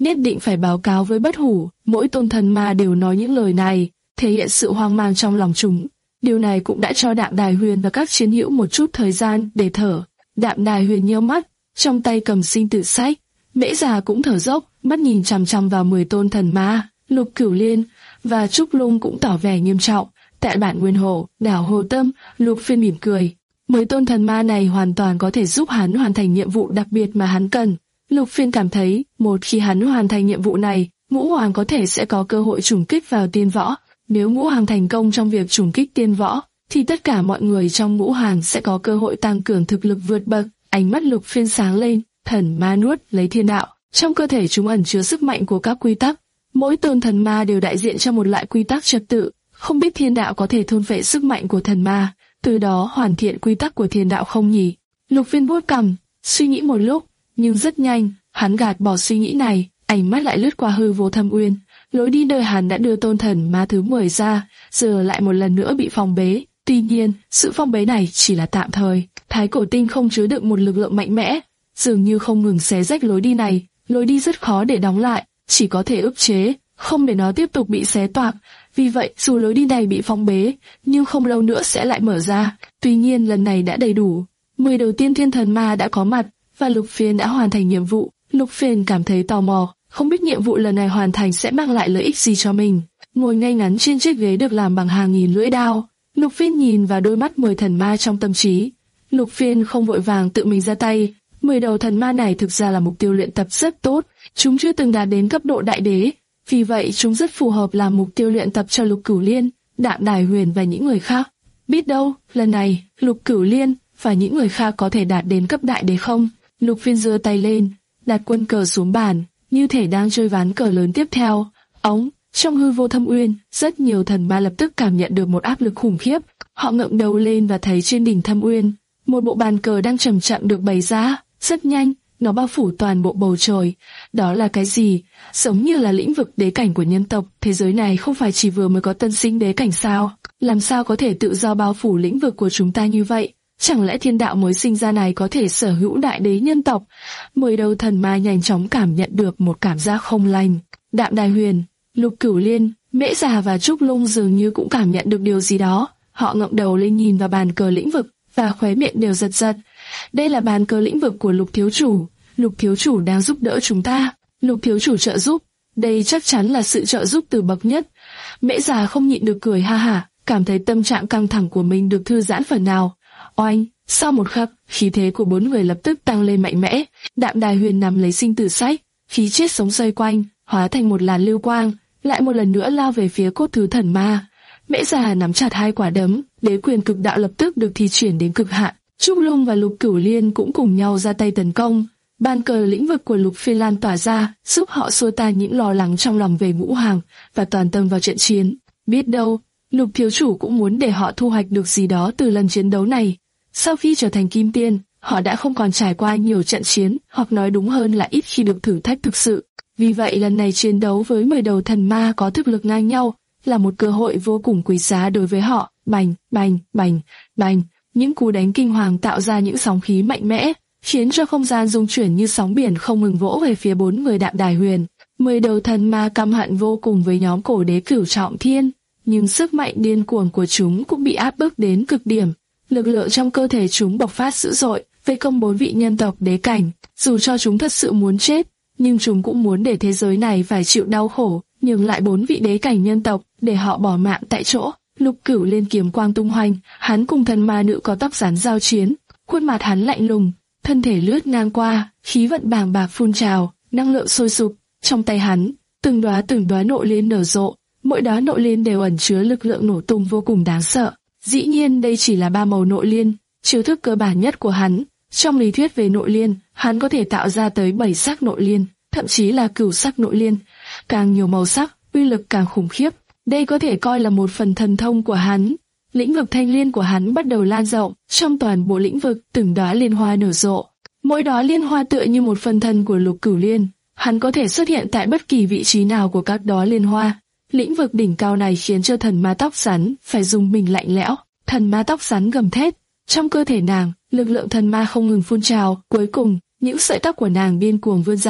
nhất định phải báo cáo với Bất Hủ. Mỗi tôn thần ma đều nói những lời này, thể hiện sự hoang mang trong lòng chúng. Điều này cũng đã cho Đạm Đài Huyền và các chiến hữu một chút thời gian để thở. Đạm Đài Huyền nhíu mắt, trong tay cầm sinh tử sách. Mễ Già cũng thở dốc, mắt nhìn chằm chằm vào mười tôn thần ma. Lục Cửu Liên và Trúc Lung cũng tỏ vẻ nghiêm trọng. Tại bản Nguyên Hồ, đảo Hồ Tâm, Lục Phiên mỉm cười. Mười tôn thần ma này hoàn toàn có thể giúp hắn hoàn thành nhiệm vụ đặc biệt mà hắn cần. Lục Phiên cảm thấy, một khi hắn hoàn thành nhiệm vụ này, Ngũ Hoàng có thể sẽ có cơ hội trùng kích vào tiên võ. Nếu Ngũ Hoàng thành công trong việc trùng kích tiên võ, thì tất cả mọi người trong Ngũ Hoàng sẽ có cơ hội tăng cường thực lực vượt bậc. Ánh mắt Lục Phiên sáng lên, thần ma nuốt lấy thiên đạo. Trong cơ thể chúng ẩn chứa sức mạnh của các quy tắc. Mỗi tôn thần ma đều đại diện cho một loại quy tắc trật tự. Không biết thiên đạo có thể thôn phệ sức mạnh của thần ma, từ đó hoàn thiện quy tắc của thiên đạo không nhỉ? Lục Phiên vuốt cằm, suy nghĩ một lúc, nhưng rất nhanh, hắn gạt bỏ suy nghĩ này, ánh mắt lại lướt qua hư vô thâm uyên. Lối đi nơi hắn đã đưa tôn thần ma thứ mười ra, giờ lại một lần nữa bị phong bế. Tuy nhiên, sự phong bế này chỉ là tạm thời. Thái cổ tinh không chứa đựng một lực lượng mạnh mẽ, dường như không ngừng xé rách lối đi này. Lối đi rất khó để đóng lại, chỉ có thể ức chế, không để nó tiếp tục bị xé toạc. Vì vậy, dù lối đi này bị phong bế, nhưng không lâu nữa sẽ lại mở ra. Tuy nhiên lần này đã đầy đủ. Mười đầu tiên thiên thần ma đã có mặt, và Lục Phiên đã hoàn thành nhiệm vụ. Lục Phiên cảm thấy tò mò, không biết nhiệm vụ lần này hoàn thành sẽ mang lại lợi ích gì cho mình. Ngồi ngay ngắn trên chiếc ghế được làm bằng hàng nghìn lưỡi đao, Lục Phiên nhìn vào đôi mắt mười thần ma trong tâm trí. Lục Phiên không vội vàng tự mình ra tay. Mười đầu thần ma này thực ra là mục tiêu luyện tập rất tốt. Chúng chưa từng đạt đến cấp độ đại đế, vì vậy chúng rất phù hợp làm mục tiêu luyện tập cho Lục Cửu Liên, Đạm Đài Huyền và những người khác. Biết đâu, lần này, Lục Cửu Liên và những người khác có thể đạt đến cấp đại đế không? Lục Phiên giơ tay lên, đặt quân cờ xuống bàn, như thể đang chơi ván cờ lớn tiếp theo. Ống, trong hư vô thâm uyên, rất nhiều thần ma lập tức cảm nhận được một áp lực khủng khiếp. Họ ngẩng đầu lên và thấy trên đỉnh thâm uyên, một bộ bàn cờ đang chậm chậm được bày ra. Rất nhanh, nó bao phủ toàn bộ bầu trời. Đó là cái gì? Giống như là lĩnh vực đế cảnh của nhân tộc. Thế giới này không phải chỉ vừa mới có tân sinh đế cảnh sao? Làm sao có thể tự do bao phủ lĩnh vực của chúng ta như vậy? Chẳng lẽ thiên đạo mới sinh ra này có thể sở hữu đại đế nhân tộc? Mười đầu thần ma nhanh chóng cảm nhận được một cảm giác không lành. Đạm Đài Huyền, Lục Cửu Liên, Mễ Già và Trúc Lung dường như cũng cảm nhận được điều gì đó. Họ ngẩng đầu lên nhìn vào bàn cờ lĩnh vực và khóe miệng đều giật giật. Đây là bàn cờ lĩnh vực của Lục thiếu chủ. Lục thiếu chủ đang giúp đỡ chúng ta. Lục thiếu chủ trợ giúp. Đây chắc chắn là sự trợ giúp từ bậc nhất. Mễ Già không nhịn được cười ha hả, cảm thấy tâm trạng căng thẳng của mình được thư giãn phần nào. Oanh, sau một khắc, khí thế của bốn người lập tức tăng lên mạnh mẽ. Đạm Đài Huyền nắm lấy sinh tử sách, khí chết sống xoay quanh, hóa thành một làn lưu quang, lại một lần nữa lao về phía cốt thứ thần ma. Mễ Già nắm chặt hai quả đấm, đế quyền cực đạo lập tức được thi triển đến cực hạn. Trúc Lung và Lục Cửu Liên cũng cùng nhau ra tay tấn công. Bàn cờ lĩnh vực của Lục Phiên lan tỏa ra, giúp họ xua tan những lo lắng trong lòng về Ngũ Hoàng và toàn tâm vào trận chiến. Biết đâu, Lục thiếu chủ cũng muốn để họ thu hoạch được gì đó từ lần chiến đấu này. Sau khi trở thành Kim Tiên, họ đã không còn trải qua nhiều trận chiến, hoặc nói đúng hơn là ít khi được thử thách thực sự. Vì vậy lần này chiến đấu với mười đầu thần ma có thực lực ngang nhau là một cơ hội vô cùng quý giá đối với họ. Bành, bành, bành, bành. Những cú đánh kinh hoàng tạo ra những sóng khí mạnh mẽ, khiến cho không gian rung chuyển như sóng biển không ngừng vỗ về phía bốn người Đạm Đài Huyền. Mười đầu thần ma căm hận vô cùng với nhóm cổ đế Cửu Trọng Thiên, nhưng sức mạnh điên cuồng của chúng cũng bị áp bức đến cực điểm. Lực lượng trong cơ thể chúng bộc phát dữ dội, vây công bốn vị nhân tộc đế cảnh. Dù cho chúng thật sự muốn chết, nhưng chúng cũng muốn để thế giới này phải chịu đau khổ, nhường lại bốn vị đế cảnh nhân tộc để họ bỏ mạng tại chỗ. Lục Cửu Liên kiếm quang tung hoành, hắn cùng thần ma nữ có tóc rắn giao chiến, khuôn mặt hắn lạnh lùng, thân thể lướt ngang qua, khí vận bàng bạc phun trào, năng lượng sôi sục. Trong tay hắn, từng đóa từng đóa nội liên nở rộ, mỗi đóa nội liên đều ẩn chứa lực lượng nổ tung vô cùng đáng sợ. Dĩ nhiên đây chỉ là ba màu nội liên, chiêu thức cơ bản nhất của hắn. Trong lý thuyết về nội liên, hắn có thể tạo ra tới bảy sắc nội liên, thậm chí là cửu sắc nội liên. Càng nhiều màu sắc, uy lực càng khủng khiếp. Đây có thể coi là một phần thần thông của hắn. Lĩnh vực thanh liên của hắn bắt đầu lan rộng, trong toàn bộ lĩnh vực từng đóa liên hoa nở rộ. Mỗi đóa liên hoa tựa như một phần thân của Lục Cửu Liên, hắn có thể xuất hiện tại bất kỳ vị trí nào của các đóa liên hoa. Lĩnh vực đỉnh cao này khiến cho thần ma tóc rắn phải dùng mình lạnh lẽo. Thần ma tóc rắn gầm thét, trong cơ thể nàng, lực lượng thần ma không ngừng phun trào. Cuối cùng, những sợi tóc của nàng điên cuồng vươn dài,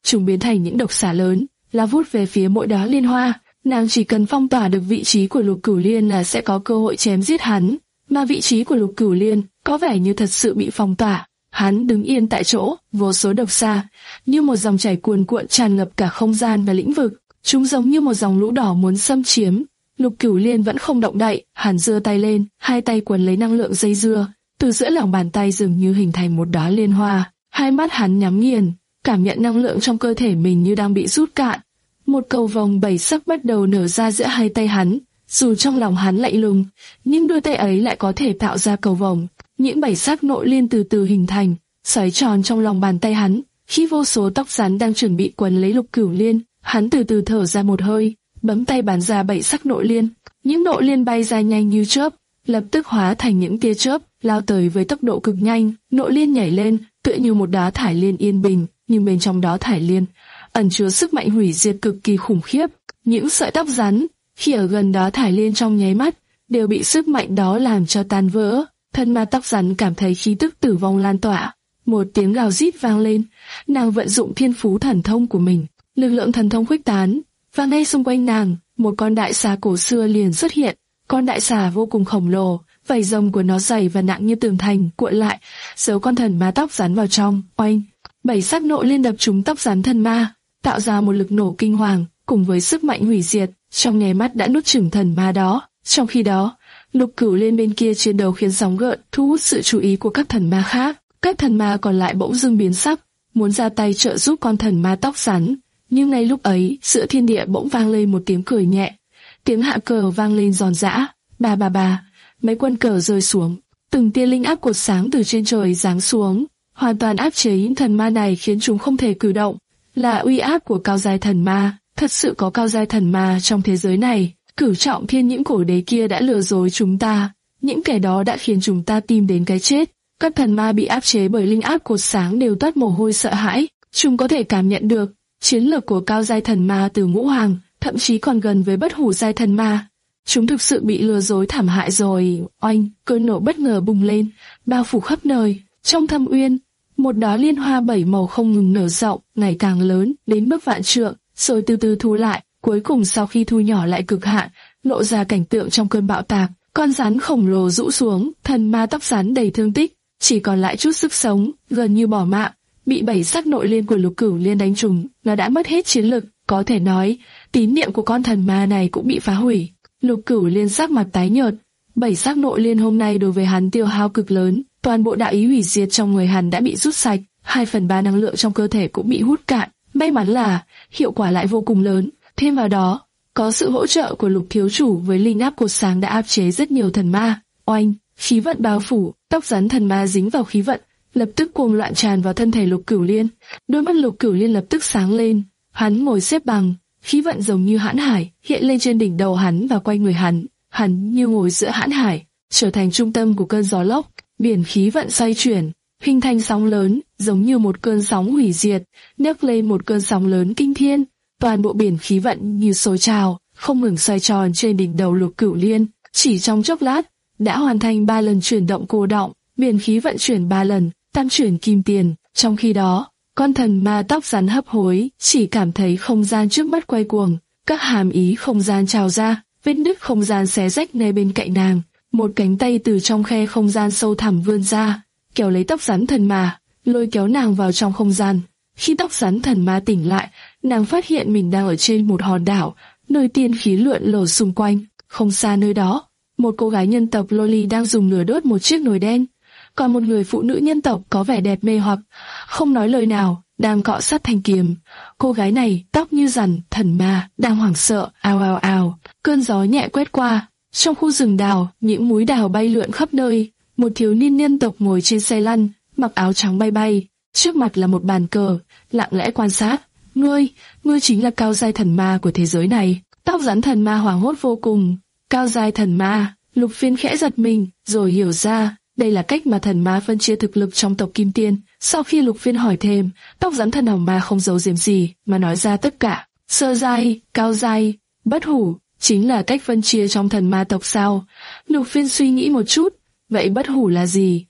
chúng biến thành những độc xà lớn, lao vút về phía mỗi đóa liên hoa. Nàng chỉ cần phong tỏa được vị trí của Lục Cửu Liên là sẽ có cơ hội chém giết hắn, mà vị trí của Lục Cửu Liên có vẻ như thật sự bị phong tỏa. Hắn đứng yên tại chỗ, vô số độc xà như một dòng chảy cuồn cuộn tràn ngập cả không gian và lĩnh vực, chúng giống như một dòng lũ đỏ muốn xâm chiếm. Lục Cửu Liên vẫn không động đậy, hắn giơ tay lên, hai tay quấn lấy năng lượng dây dưa, từ giữa lòng bàn tay dường như hình thành một đóa liên hoa. Hai mắt hắn nhắm nghiền, cảm nhận năng lượng trong cơ thể mình như đang bị rút cạn. Một cầu vồng bảy sắc bắt đầu nở ra giữa hai tay hắn, dù trong lòng hắn lạnh lùng, nhưng đôi tay ấy lại có thể tạo ra cầu vồng. Những bảy sắc nội liên từ từ hình thành, xoáy tròn trong lòng bàn tay hắn. Khi vô số tóc rắn đang chuẩn bị quấn lấy Lục Cửu Liên, hắn từ từ thở ra một hơi, bấm tay bắn ra bảy sắc nội liên. Những nội liên bay ra nhanh như chớp, lập tức hóa thành những tia chớp, lao tới với tốc độ cực nhanh. Nội liên nhảy lên, tựa như một đóa thải liên yên bình, nhưng bên trong đó thải liên ẩn chứa sức mạnh hủy diệt cực kỳ khủng khiếp. Những sợi tóc rắn khi ở gần đó thải liên trong nháy mắt đều bị sức mạnh đó làm cho tan vỡ. Thân ma tóc rắn cảm thấy khí tức tử vong lan tỏa, một tiếng gào rít vang lên. Nàng vận dụng thiên phú thần thông của mình, lực lượng thần thông khuếch tán, và ngay xung quanh nàng, một con đại xà cổ xưa liền xuất hiện. Con đại xà vô cùng khổng lồ, vảy rồng của nó dày và nặng như tường thành, cuộn lại, giấu con thần ma tóc rắn vào trong. Oanh! Bảy sắc nội liên đập trúng tóc rắn thần ma, tạo ra một lực nổ kinh hoàng, cùng với sức mạnh hủy diệt, trong nháy mắt đã nuốt chửng thần ma đó. Trong khi đó, Lục Cửu Liên bên kia chiến đấu khiến sóng gợn thu hút sự chú ý của các thần ma khác. Các thần ma còn lại bỗng dưng biến sắc, muốn ra tay trợ giúp con thần ma tóc rắn. Nhưng ngay lúc ấy, giữa thiên địa bỗng vang lên một tiếng cười nhẹ. Tiếng hạ cờ vang lên giòn giã, ba ba ba, mấy quân cờ rơi xuống, từng tia linh áp cột sáng từ trên trời giáng xuống, hoàn toàn áp chế những thần ma này khiến chúng không thể cử động. Là uy áp của cao giai thần ma, thật sự có cao giai thần ma trong thế giới này. Cửu trọng thiên những cổ đế kia đã lừa dối chúng ta, những kẻ đó đã khiến chúng ta tìm đến cái chết. Các thần ma bị áp chế bởi linh áp cột sáng đều toát mồ hôi sợ hãi, chúng có thể cảm nhận được chiến lược của cao giai thần ma từ ngũ hoàng, thậm chí còn gần với bất hủ giai thần ma. Chúng thực sự bị lừa dối thảm hại rồi. Oanh! Cơn nổ bất ngờ bùng lên, bao phủ khắp nơi. Trong thâm uyên, một đóa liên hoa bảy màu không ngừng nở rộng, ngày càng lớn đến mức vạn trượng, rồi từ từ thu lại. Cuối cùng sau khi thu nhỏ lại cực hạn, lộ ra cảnh tượng trong cơn bão táp. Con rắn khổng lồ rũ xuống, thần ma tóc rắn đầy thương tích, chỉ còn lại chút sức sống, gần như bỏ mạng. Bị bảy sắc nội liên của Lục Cửu Liên đánh trúng, nó đã mất hết chiến lực, có thể nói tín niệm của con thần ma này cũng bị phá hủy. Lục Cửu Liên sắc mặt tái nhợt, bảy sắc nội liên hôm nay đối với hắn tiêu hao cực lớn, toàn bộ đạo ý hủy diệt trong người hắn đã bị rút sạch, hai phần ba năng lượng trong cơ thể cũng bị hút cạn. May mắn là hiệu quả lại vô cùng lớn, thêm vào đó có sự hỗ trợ của Lục thiếu chủ với linh áp cột sáng đã áp chế rất nhiều thần ma. Oanh! Khí vận bao phủ, tóc rắn thần ma dính vào khí vận, lập tức cuồng loạn tràn vào thân thể Lục Cửu Liên. Đôi mắt Lục Cửu Liên lập tức sáng lên, hắn ngồi xếp bằng, khí vận giống như hãn hải hiện lên trên đỉnh đầu hắn và quanh người hắn. Hắn như ngồi giữa hãn hải, trở thành trung tâm của cơn gió lốc. Biển khí vận xoay chuyển, hình thành sóng lớn, giống như một cơn sóng hủy diệt, nhấc lên một cơn sóng lớn kinh thiên. Toàn bộ biển khí vận như sôi trào, không ngừng xoay tròn trên đỉnh đầu Lục Cửu Liên. Chỉ trong chốc lát, đã hoàn thành ba lần chuyển động cô động, biển khí vận chuyển ba lần, tam chuyển kim tiền. Trong khi đó, con thần ma tóc rắn hấp hối, chỉ cảm thấy không gian trước mắt quay cuồng, các hàm ý không gian trào ra, vết nứt không gian xé rách ngay bên cạnh nàng. Một cánh tay từ trong khe không gian sâu thẳm vươn ra, kéo lấy tóc rắn thần ma, lôi kéo nàng vào trong không gian. Khi tóc rắn thần ma tỉnh lại, nàng phát hiện mình đang ở trên một hòn đảo, nơi tiên khí lượn lờ xung quanh. Không xa nơi đó, một cô gái nhân tộc Loli đang dùng lửa đốt một chiếc nồi đen, còn một người phụ nữ nhân tộc có vẻ đẹp mê hoặc, không nói lời nào, đang cọ sát thanh kiếm. Cô gái này tóc như rằn, thần ma đang hoảng sợ. Ào ào ào, cơn gió nhẹ quét qua. Trong khu rừng đào, những múi đào bay lượn khắp nơi. Một thiếu niên nhân tộc ngồi trên xe lăn, mặc áo trắng bay bay. Trước mặt là một bàn cờ, lặng lẽ quan sát. Ngươi, ngươi chính là cao giai thần ma của thế giới này. Tóc rắn thần ma hoảng hốt vô cùng. Cao giai thần ma, Lục Phiên khẽ giật mình, rồi hiểu ra, đây là cách mà thần ma phân chia thực lực trong tộc Kim Tiên. Sau khi Lục Phiên hỏi thêm, tóc rắn thần hồng ma không giấu giếm gì, mà nói ra tất cả. Sơ giai, cao giai, bất hủ, chính là cách phân chia trong thần ma tộc sao? Lục Phiên suy nghĩ một chút, vậy bất hủ là gì?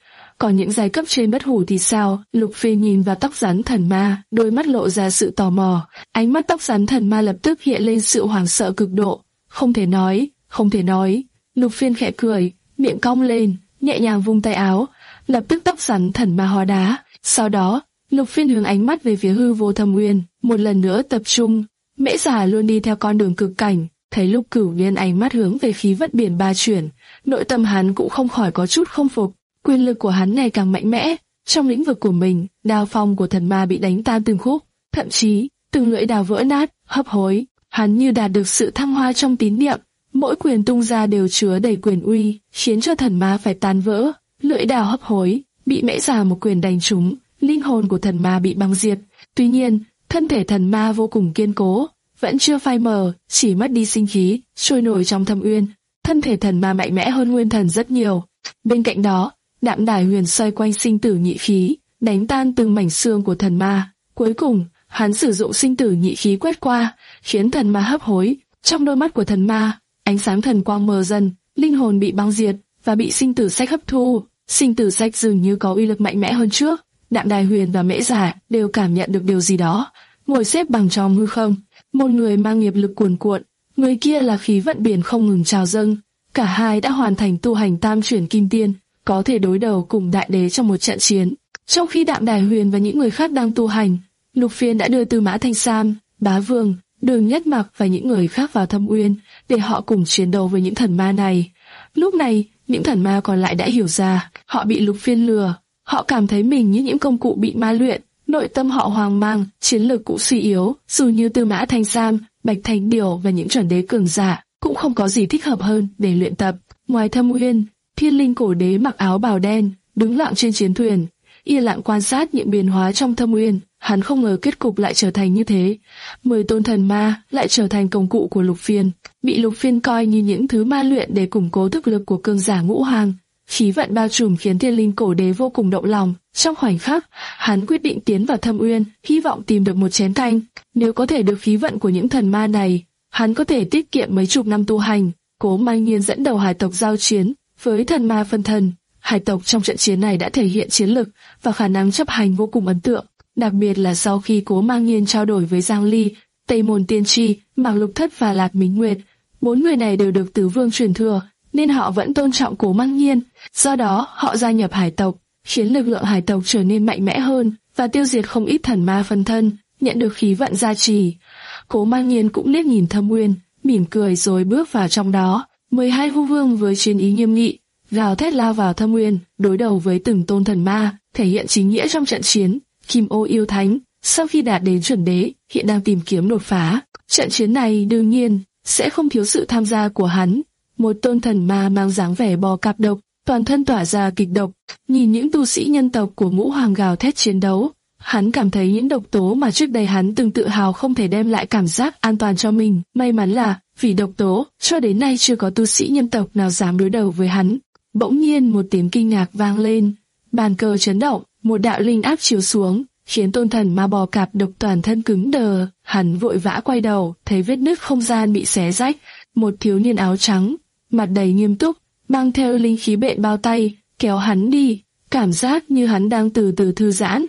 Còn những giai cấp trên bất hủ thì sao? Lục Phiên nhìn vào tóc rắn thần ma, đôi mắt lộ ra sự tò mò. Ánh mắt tóc rắn thần ma lập tức hiện lên sự hoảng sợ cực độ. Không thể nói, không thể nói. Lục Phiên khẽ cười, miệng cong lên, nhẹ nhàng vung tay áo, lập tức tóc rắn thần ma hóa đá. Sau đó, Lục Phiên hướng ánh mắt về phía hư vô thâm uyên, một lần nữa tập trung. Mễ Giả luôn đi theo con đường cực cảnh, thấy Lục Cửu Viên ánh mắt hướng về khí vận biển ba chuyển, nội tâm hắn cũng không khỏi có chút không phục. Quyền lực của hắn ngày càng mạnh mẽ, trong lĩnh vực của mình, đao phong của thần ma bị đánh tan từng khúc, thậm chí từng lưỡi đao vỡ nát, hấp hối. Hắn như đạt được sự thăng hoa trong tín niệm, mỗi quyền tung ra đều chứa đầy quyền uy, khiến cho thần ma phải tan vỡ. Lưỡi đao hấp hối, bị Mễ Giả một quyền đánh trúng, linh hồn của thần ma bị băng diệt. Tuy nhiên, thân thể thần ma vô cùng kiên cố, vẫn chưa phai mờ, chỉ mất đi sinh khí, trôi nổi trong thâm uyên. Thân thể thần ma mạnh mẽ hơn nguyên thần rất nhiều. Bên cạnh đó, Đạm Đài Huyền xoay quanh sinh tử nhị khí, đánh tan từng mảnh xương của thần ma. Cuối cùng, hắn sử dụng sinh tử nhị khí quét qua, khiến thần ma hấp hối. Trong đôi mắt của thần ma, ánh sáng thần quang mờ dần, linh hồn bị băng diệt và bị sinh tử sách hấp thu. Sinh tử sách dường như có uy lực mạnh mẽ hơn trước. Đạm Đài Huyền và Mễ Giả đều cảm nhận được điều gì đó. Ngồi xếp bằng trong hư không, một người mang nghiệp lực cuồn cuộn, người kia là khí vận biển không ngừng trào dâng. Cả hai đã hoàn thành tu hành tam chuyển kim tiên, có thể đối đầu cùng đại đế trong một trận chiến. Trong khi Đạm Đài Huyền và những người khác đang tu hành, Lục Phiên đã đưa Tư Mã Thanh Sam, Bá Vương, Đường Nhất Mặc và những người khác vào thâm uyên để họ cùng chiến đấu với những thần ma này. Lúc này, những thần ma còn lại đã hiểu ra, họ bị Lục Phiên lừa. Họ cảm thấy mình như những công cụ bị ma luyện, nội tâm họ hoang mang, chiến lược cũng suy yếu. Dù như Tư Mã Thanh Sam, Bạch Thành Điểu và những chuẩn đế cường giả, cũng không có gì thích hợp hơn để luyện tập. Ngoài thâm uyên, Thiên Linh Cổ Đế mặc áo bào đen, đứng lặng trên chiến thuyền, yên lặng quan sát những biến hóa trong thâm uyên. Hắn không ngờ kết cục lại trở thành như thế. Mười tôn thần ma lại trở thành công cụ của Lục Phiên, bị Lục Phiên coi như những thứ ma luyện để củng cố thực lực của cường giả ngũ hàng. Khí vận bao trùm khiến Thiên Linh Cổ Đế vô cùng động lòng. Trong khoảnh khắc, hắn quyết định tiến vào thâm uyên, hy vọng tìm được một chén canh. Nếu có thể được khí vận của những thần ma này, hắn có thể tiết kiệm mấy chục năm tu hành. Cố Mang Nhiên dẫn đầu hải tộc giao chiến với thần ma phân thần. Hải tộc trong trận chiến này đã thể hiện chiến lực và khả năng chấp hành vô cùng ấn tượng. Đặc biệt là sau khi Cố Mang Nhiên trao đổi với Giang Ly, Tây Môn Tiên Tri, Mạc Lục Thất và Lạc Mính Nguyệt, bốn người này đều được Tứ Vương truyền thừa, nên họ vẫn tôn trọng Cố Mang Nhiên. Do đó, họ gia nhập hải tộc, khiến lực lượng hải tộc trở nên mạnh mẽ hơn và tiêu diệt không ít thần ma phân thân, nhận được khí vận gia trì. Cố Mang Nhiên cũng liếc nhìn thâm uyên, mỉm cười rồi bước vào trong đó. Mười hai hung vương với chiến ý nghiêm nghị, gào thét lao vào thâm uyên, đối đầu với từng tôn thần ma, thể hiện chính nghĩa trong trận chiến. Kim Ô Yêu Thánh, sau khi đạt đến chuẩn đế, hiện đang tìm kiếm đột phá. Trận chiến này đương nhiên sẽ không thiếu sự tham gia của hắn. Một tôn thần ma mang dáng vẻ bò cạp độc, toàn thân tỏa ra kịch độc. Nhìn những tu sĩ nhân tộc của ngũ hoàng gào thét chiến đấu, hắn cảm thấy những độc tố mà trước đây hắn từng tự hào không thể đem lại cảm giác an toàn cho mình. May mắn là, vì độc tố, cho đến nay chưa có tu sĩ nhân tộc nào dám đối đầu với hắn. Bỗng nhiên một tiếng kinh ngạc vang lên, bàn cờ chấn động, một đạo linh áp chiếu xuống, khiến tôn thần ma bò cạp độc toàn thân cứng đờ. Hắn vội vã quay đầu, thấy vết nứt không gian bị xé rách, một thiếu niên áo trắng, mặt đầy nghiêm túc, mang theo linh khí bện bao tay, kéo hắn đi, cảm giác như hắn đang từ từ thư giãn.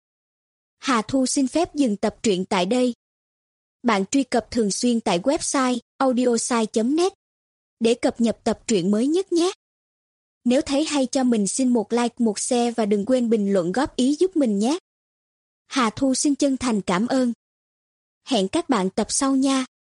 Hà Thu xin phép dừng tập truyện tại đây. Bạn truy cập thường xuyên tại website audiosai chấm net để cập nhật tập truyện mới nhất nhé. Nếu thấy hay cho mình xin một like, một share và đừng quên bình luận góp ý giúp mình nhé. Hà Thu xin chân thành cảm ơn. Hẹn các bạn tập sau nha.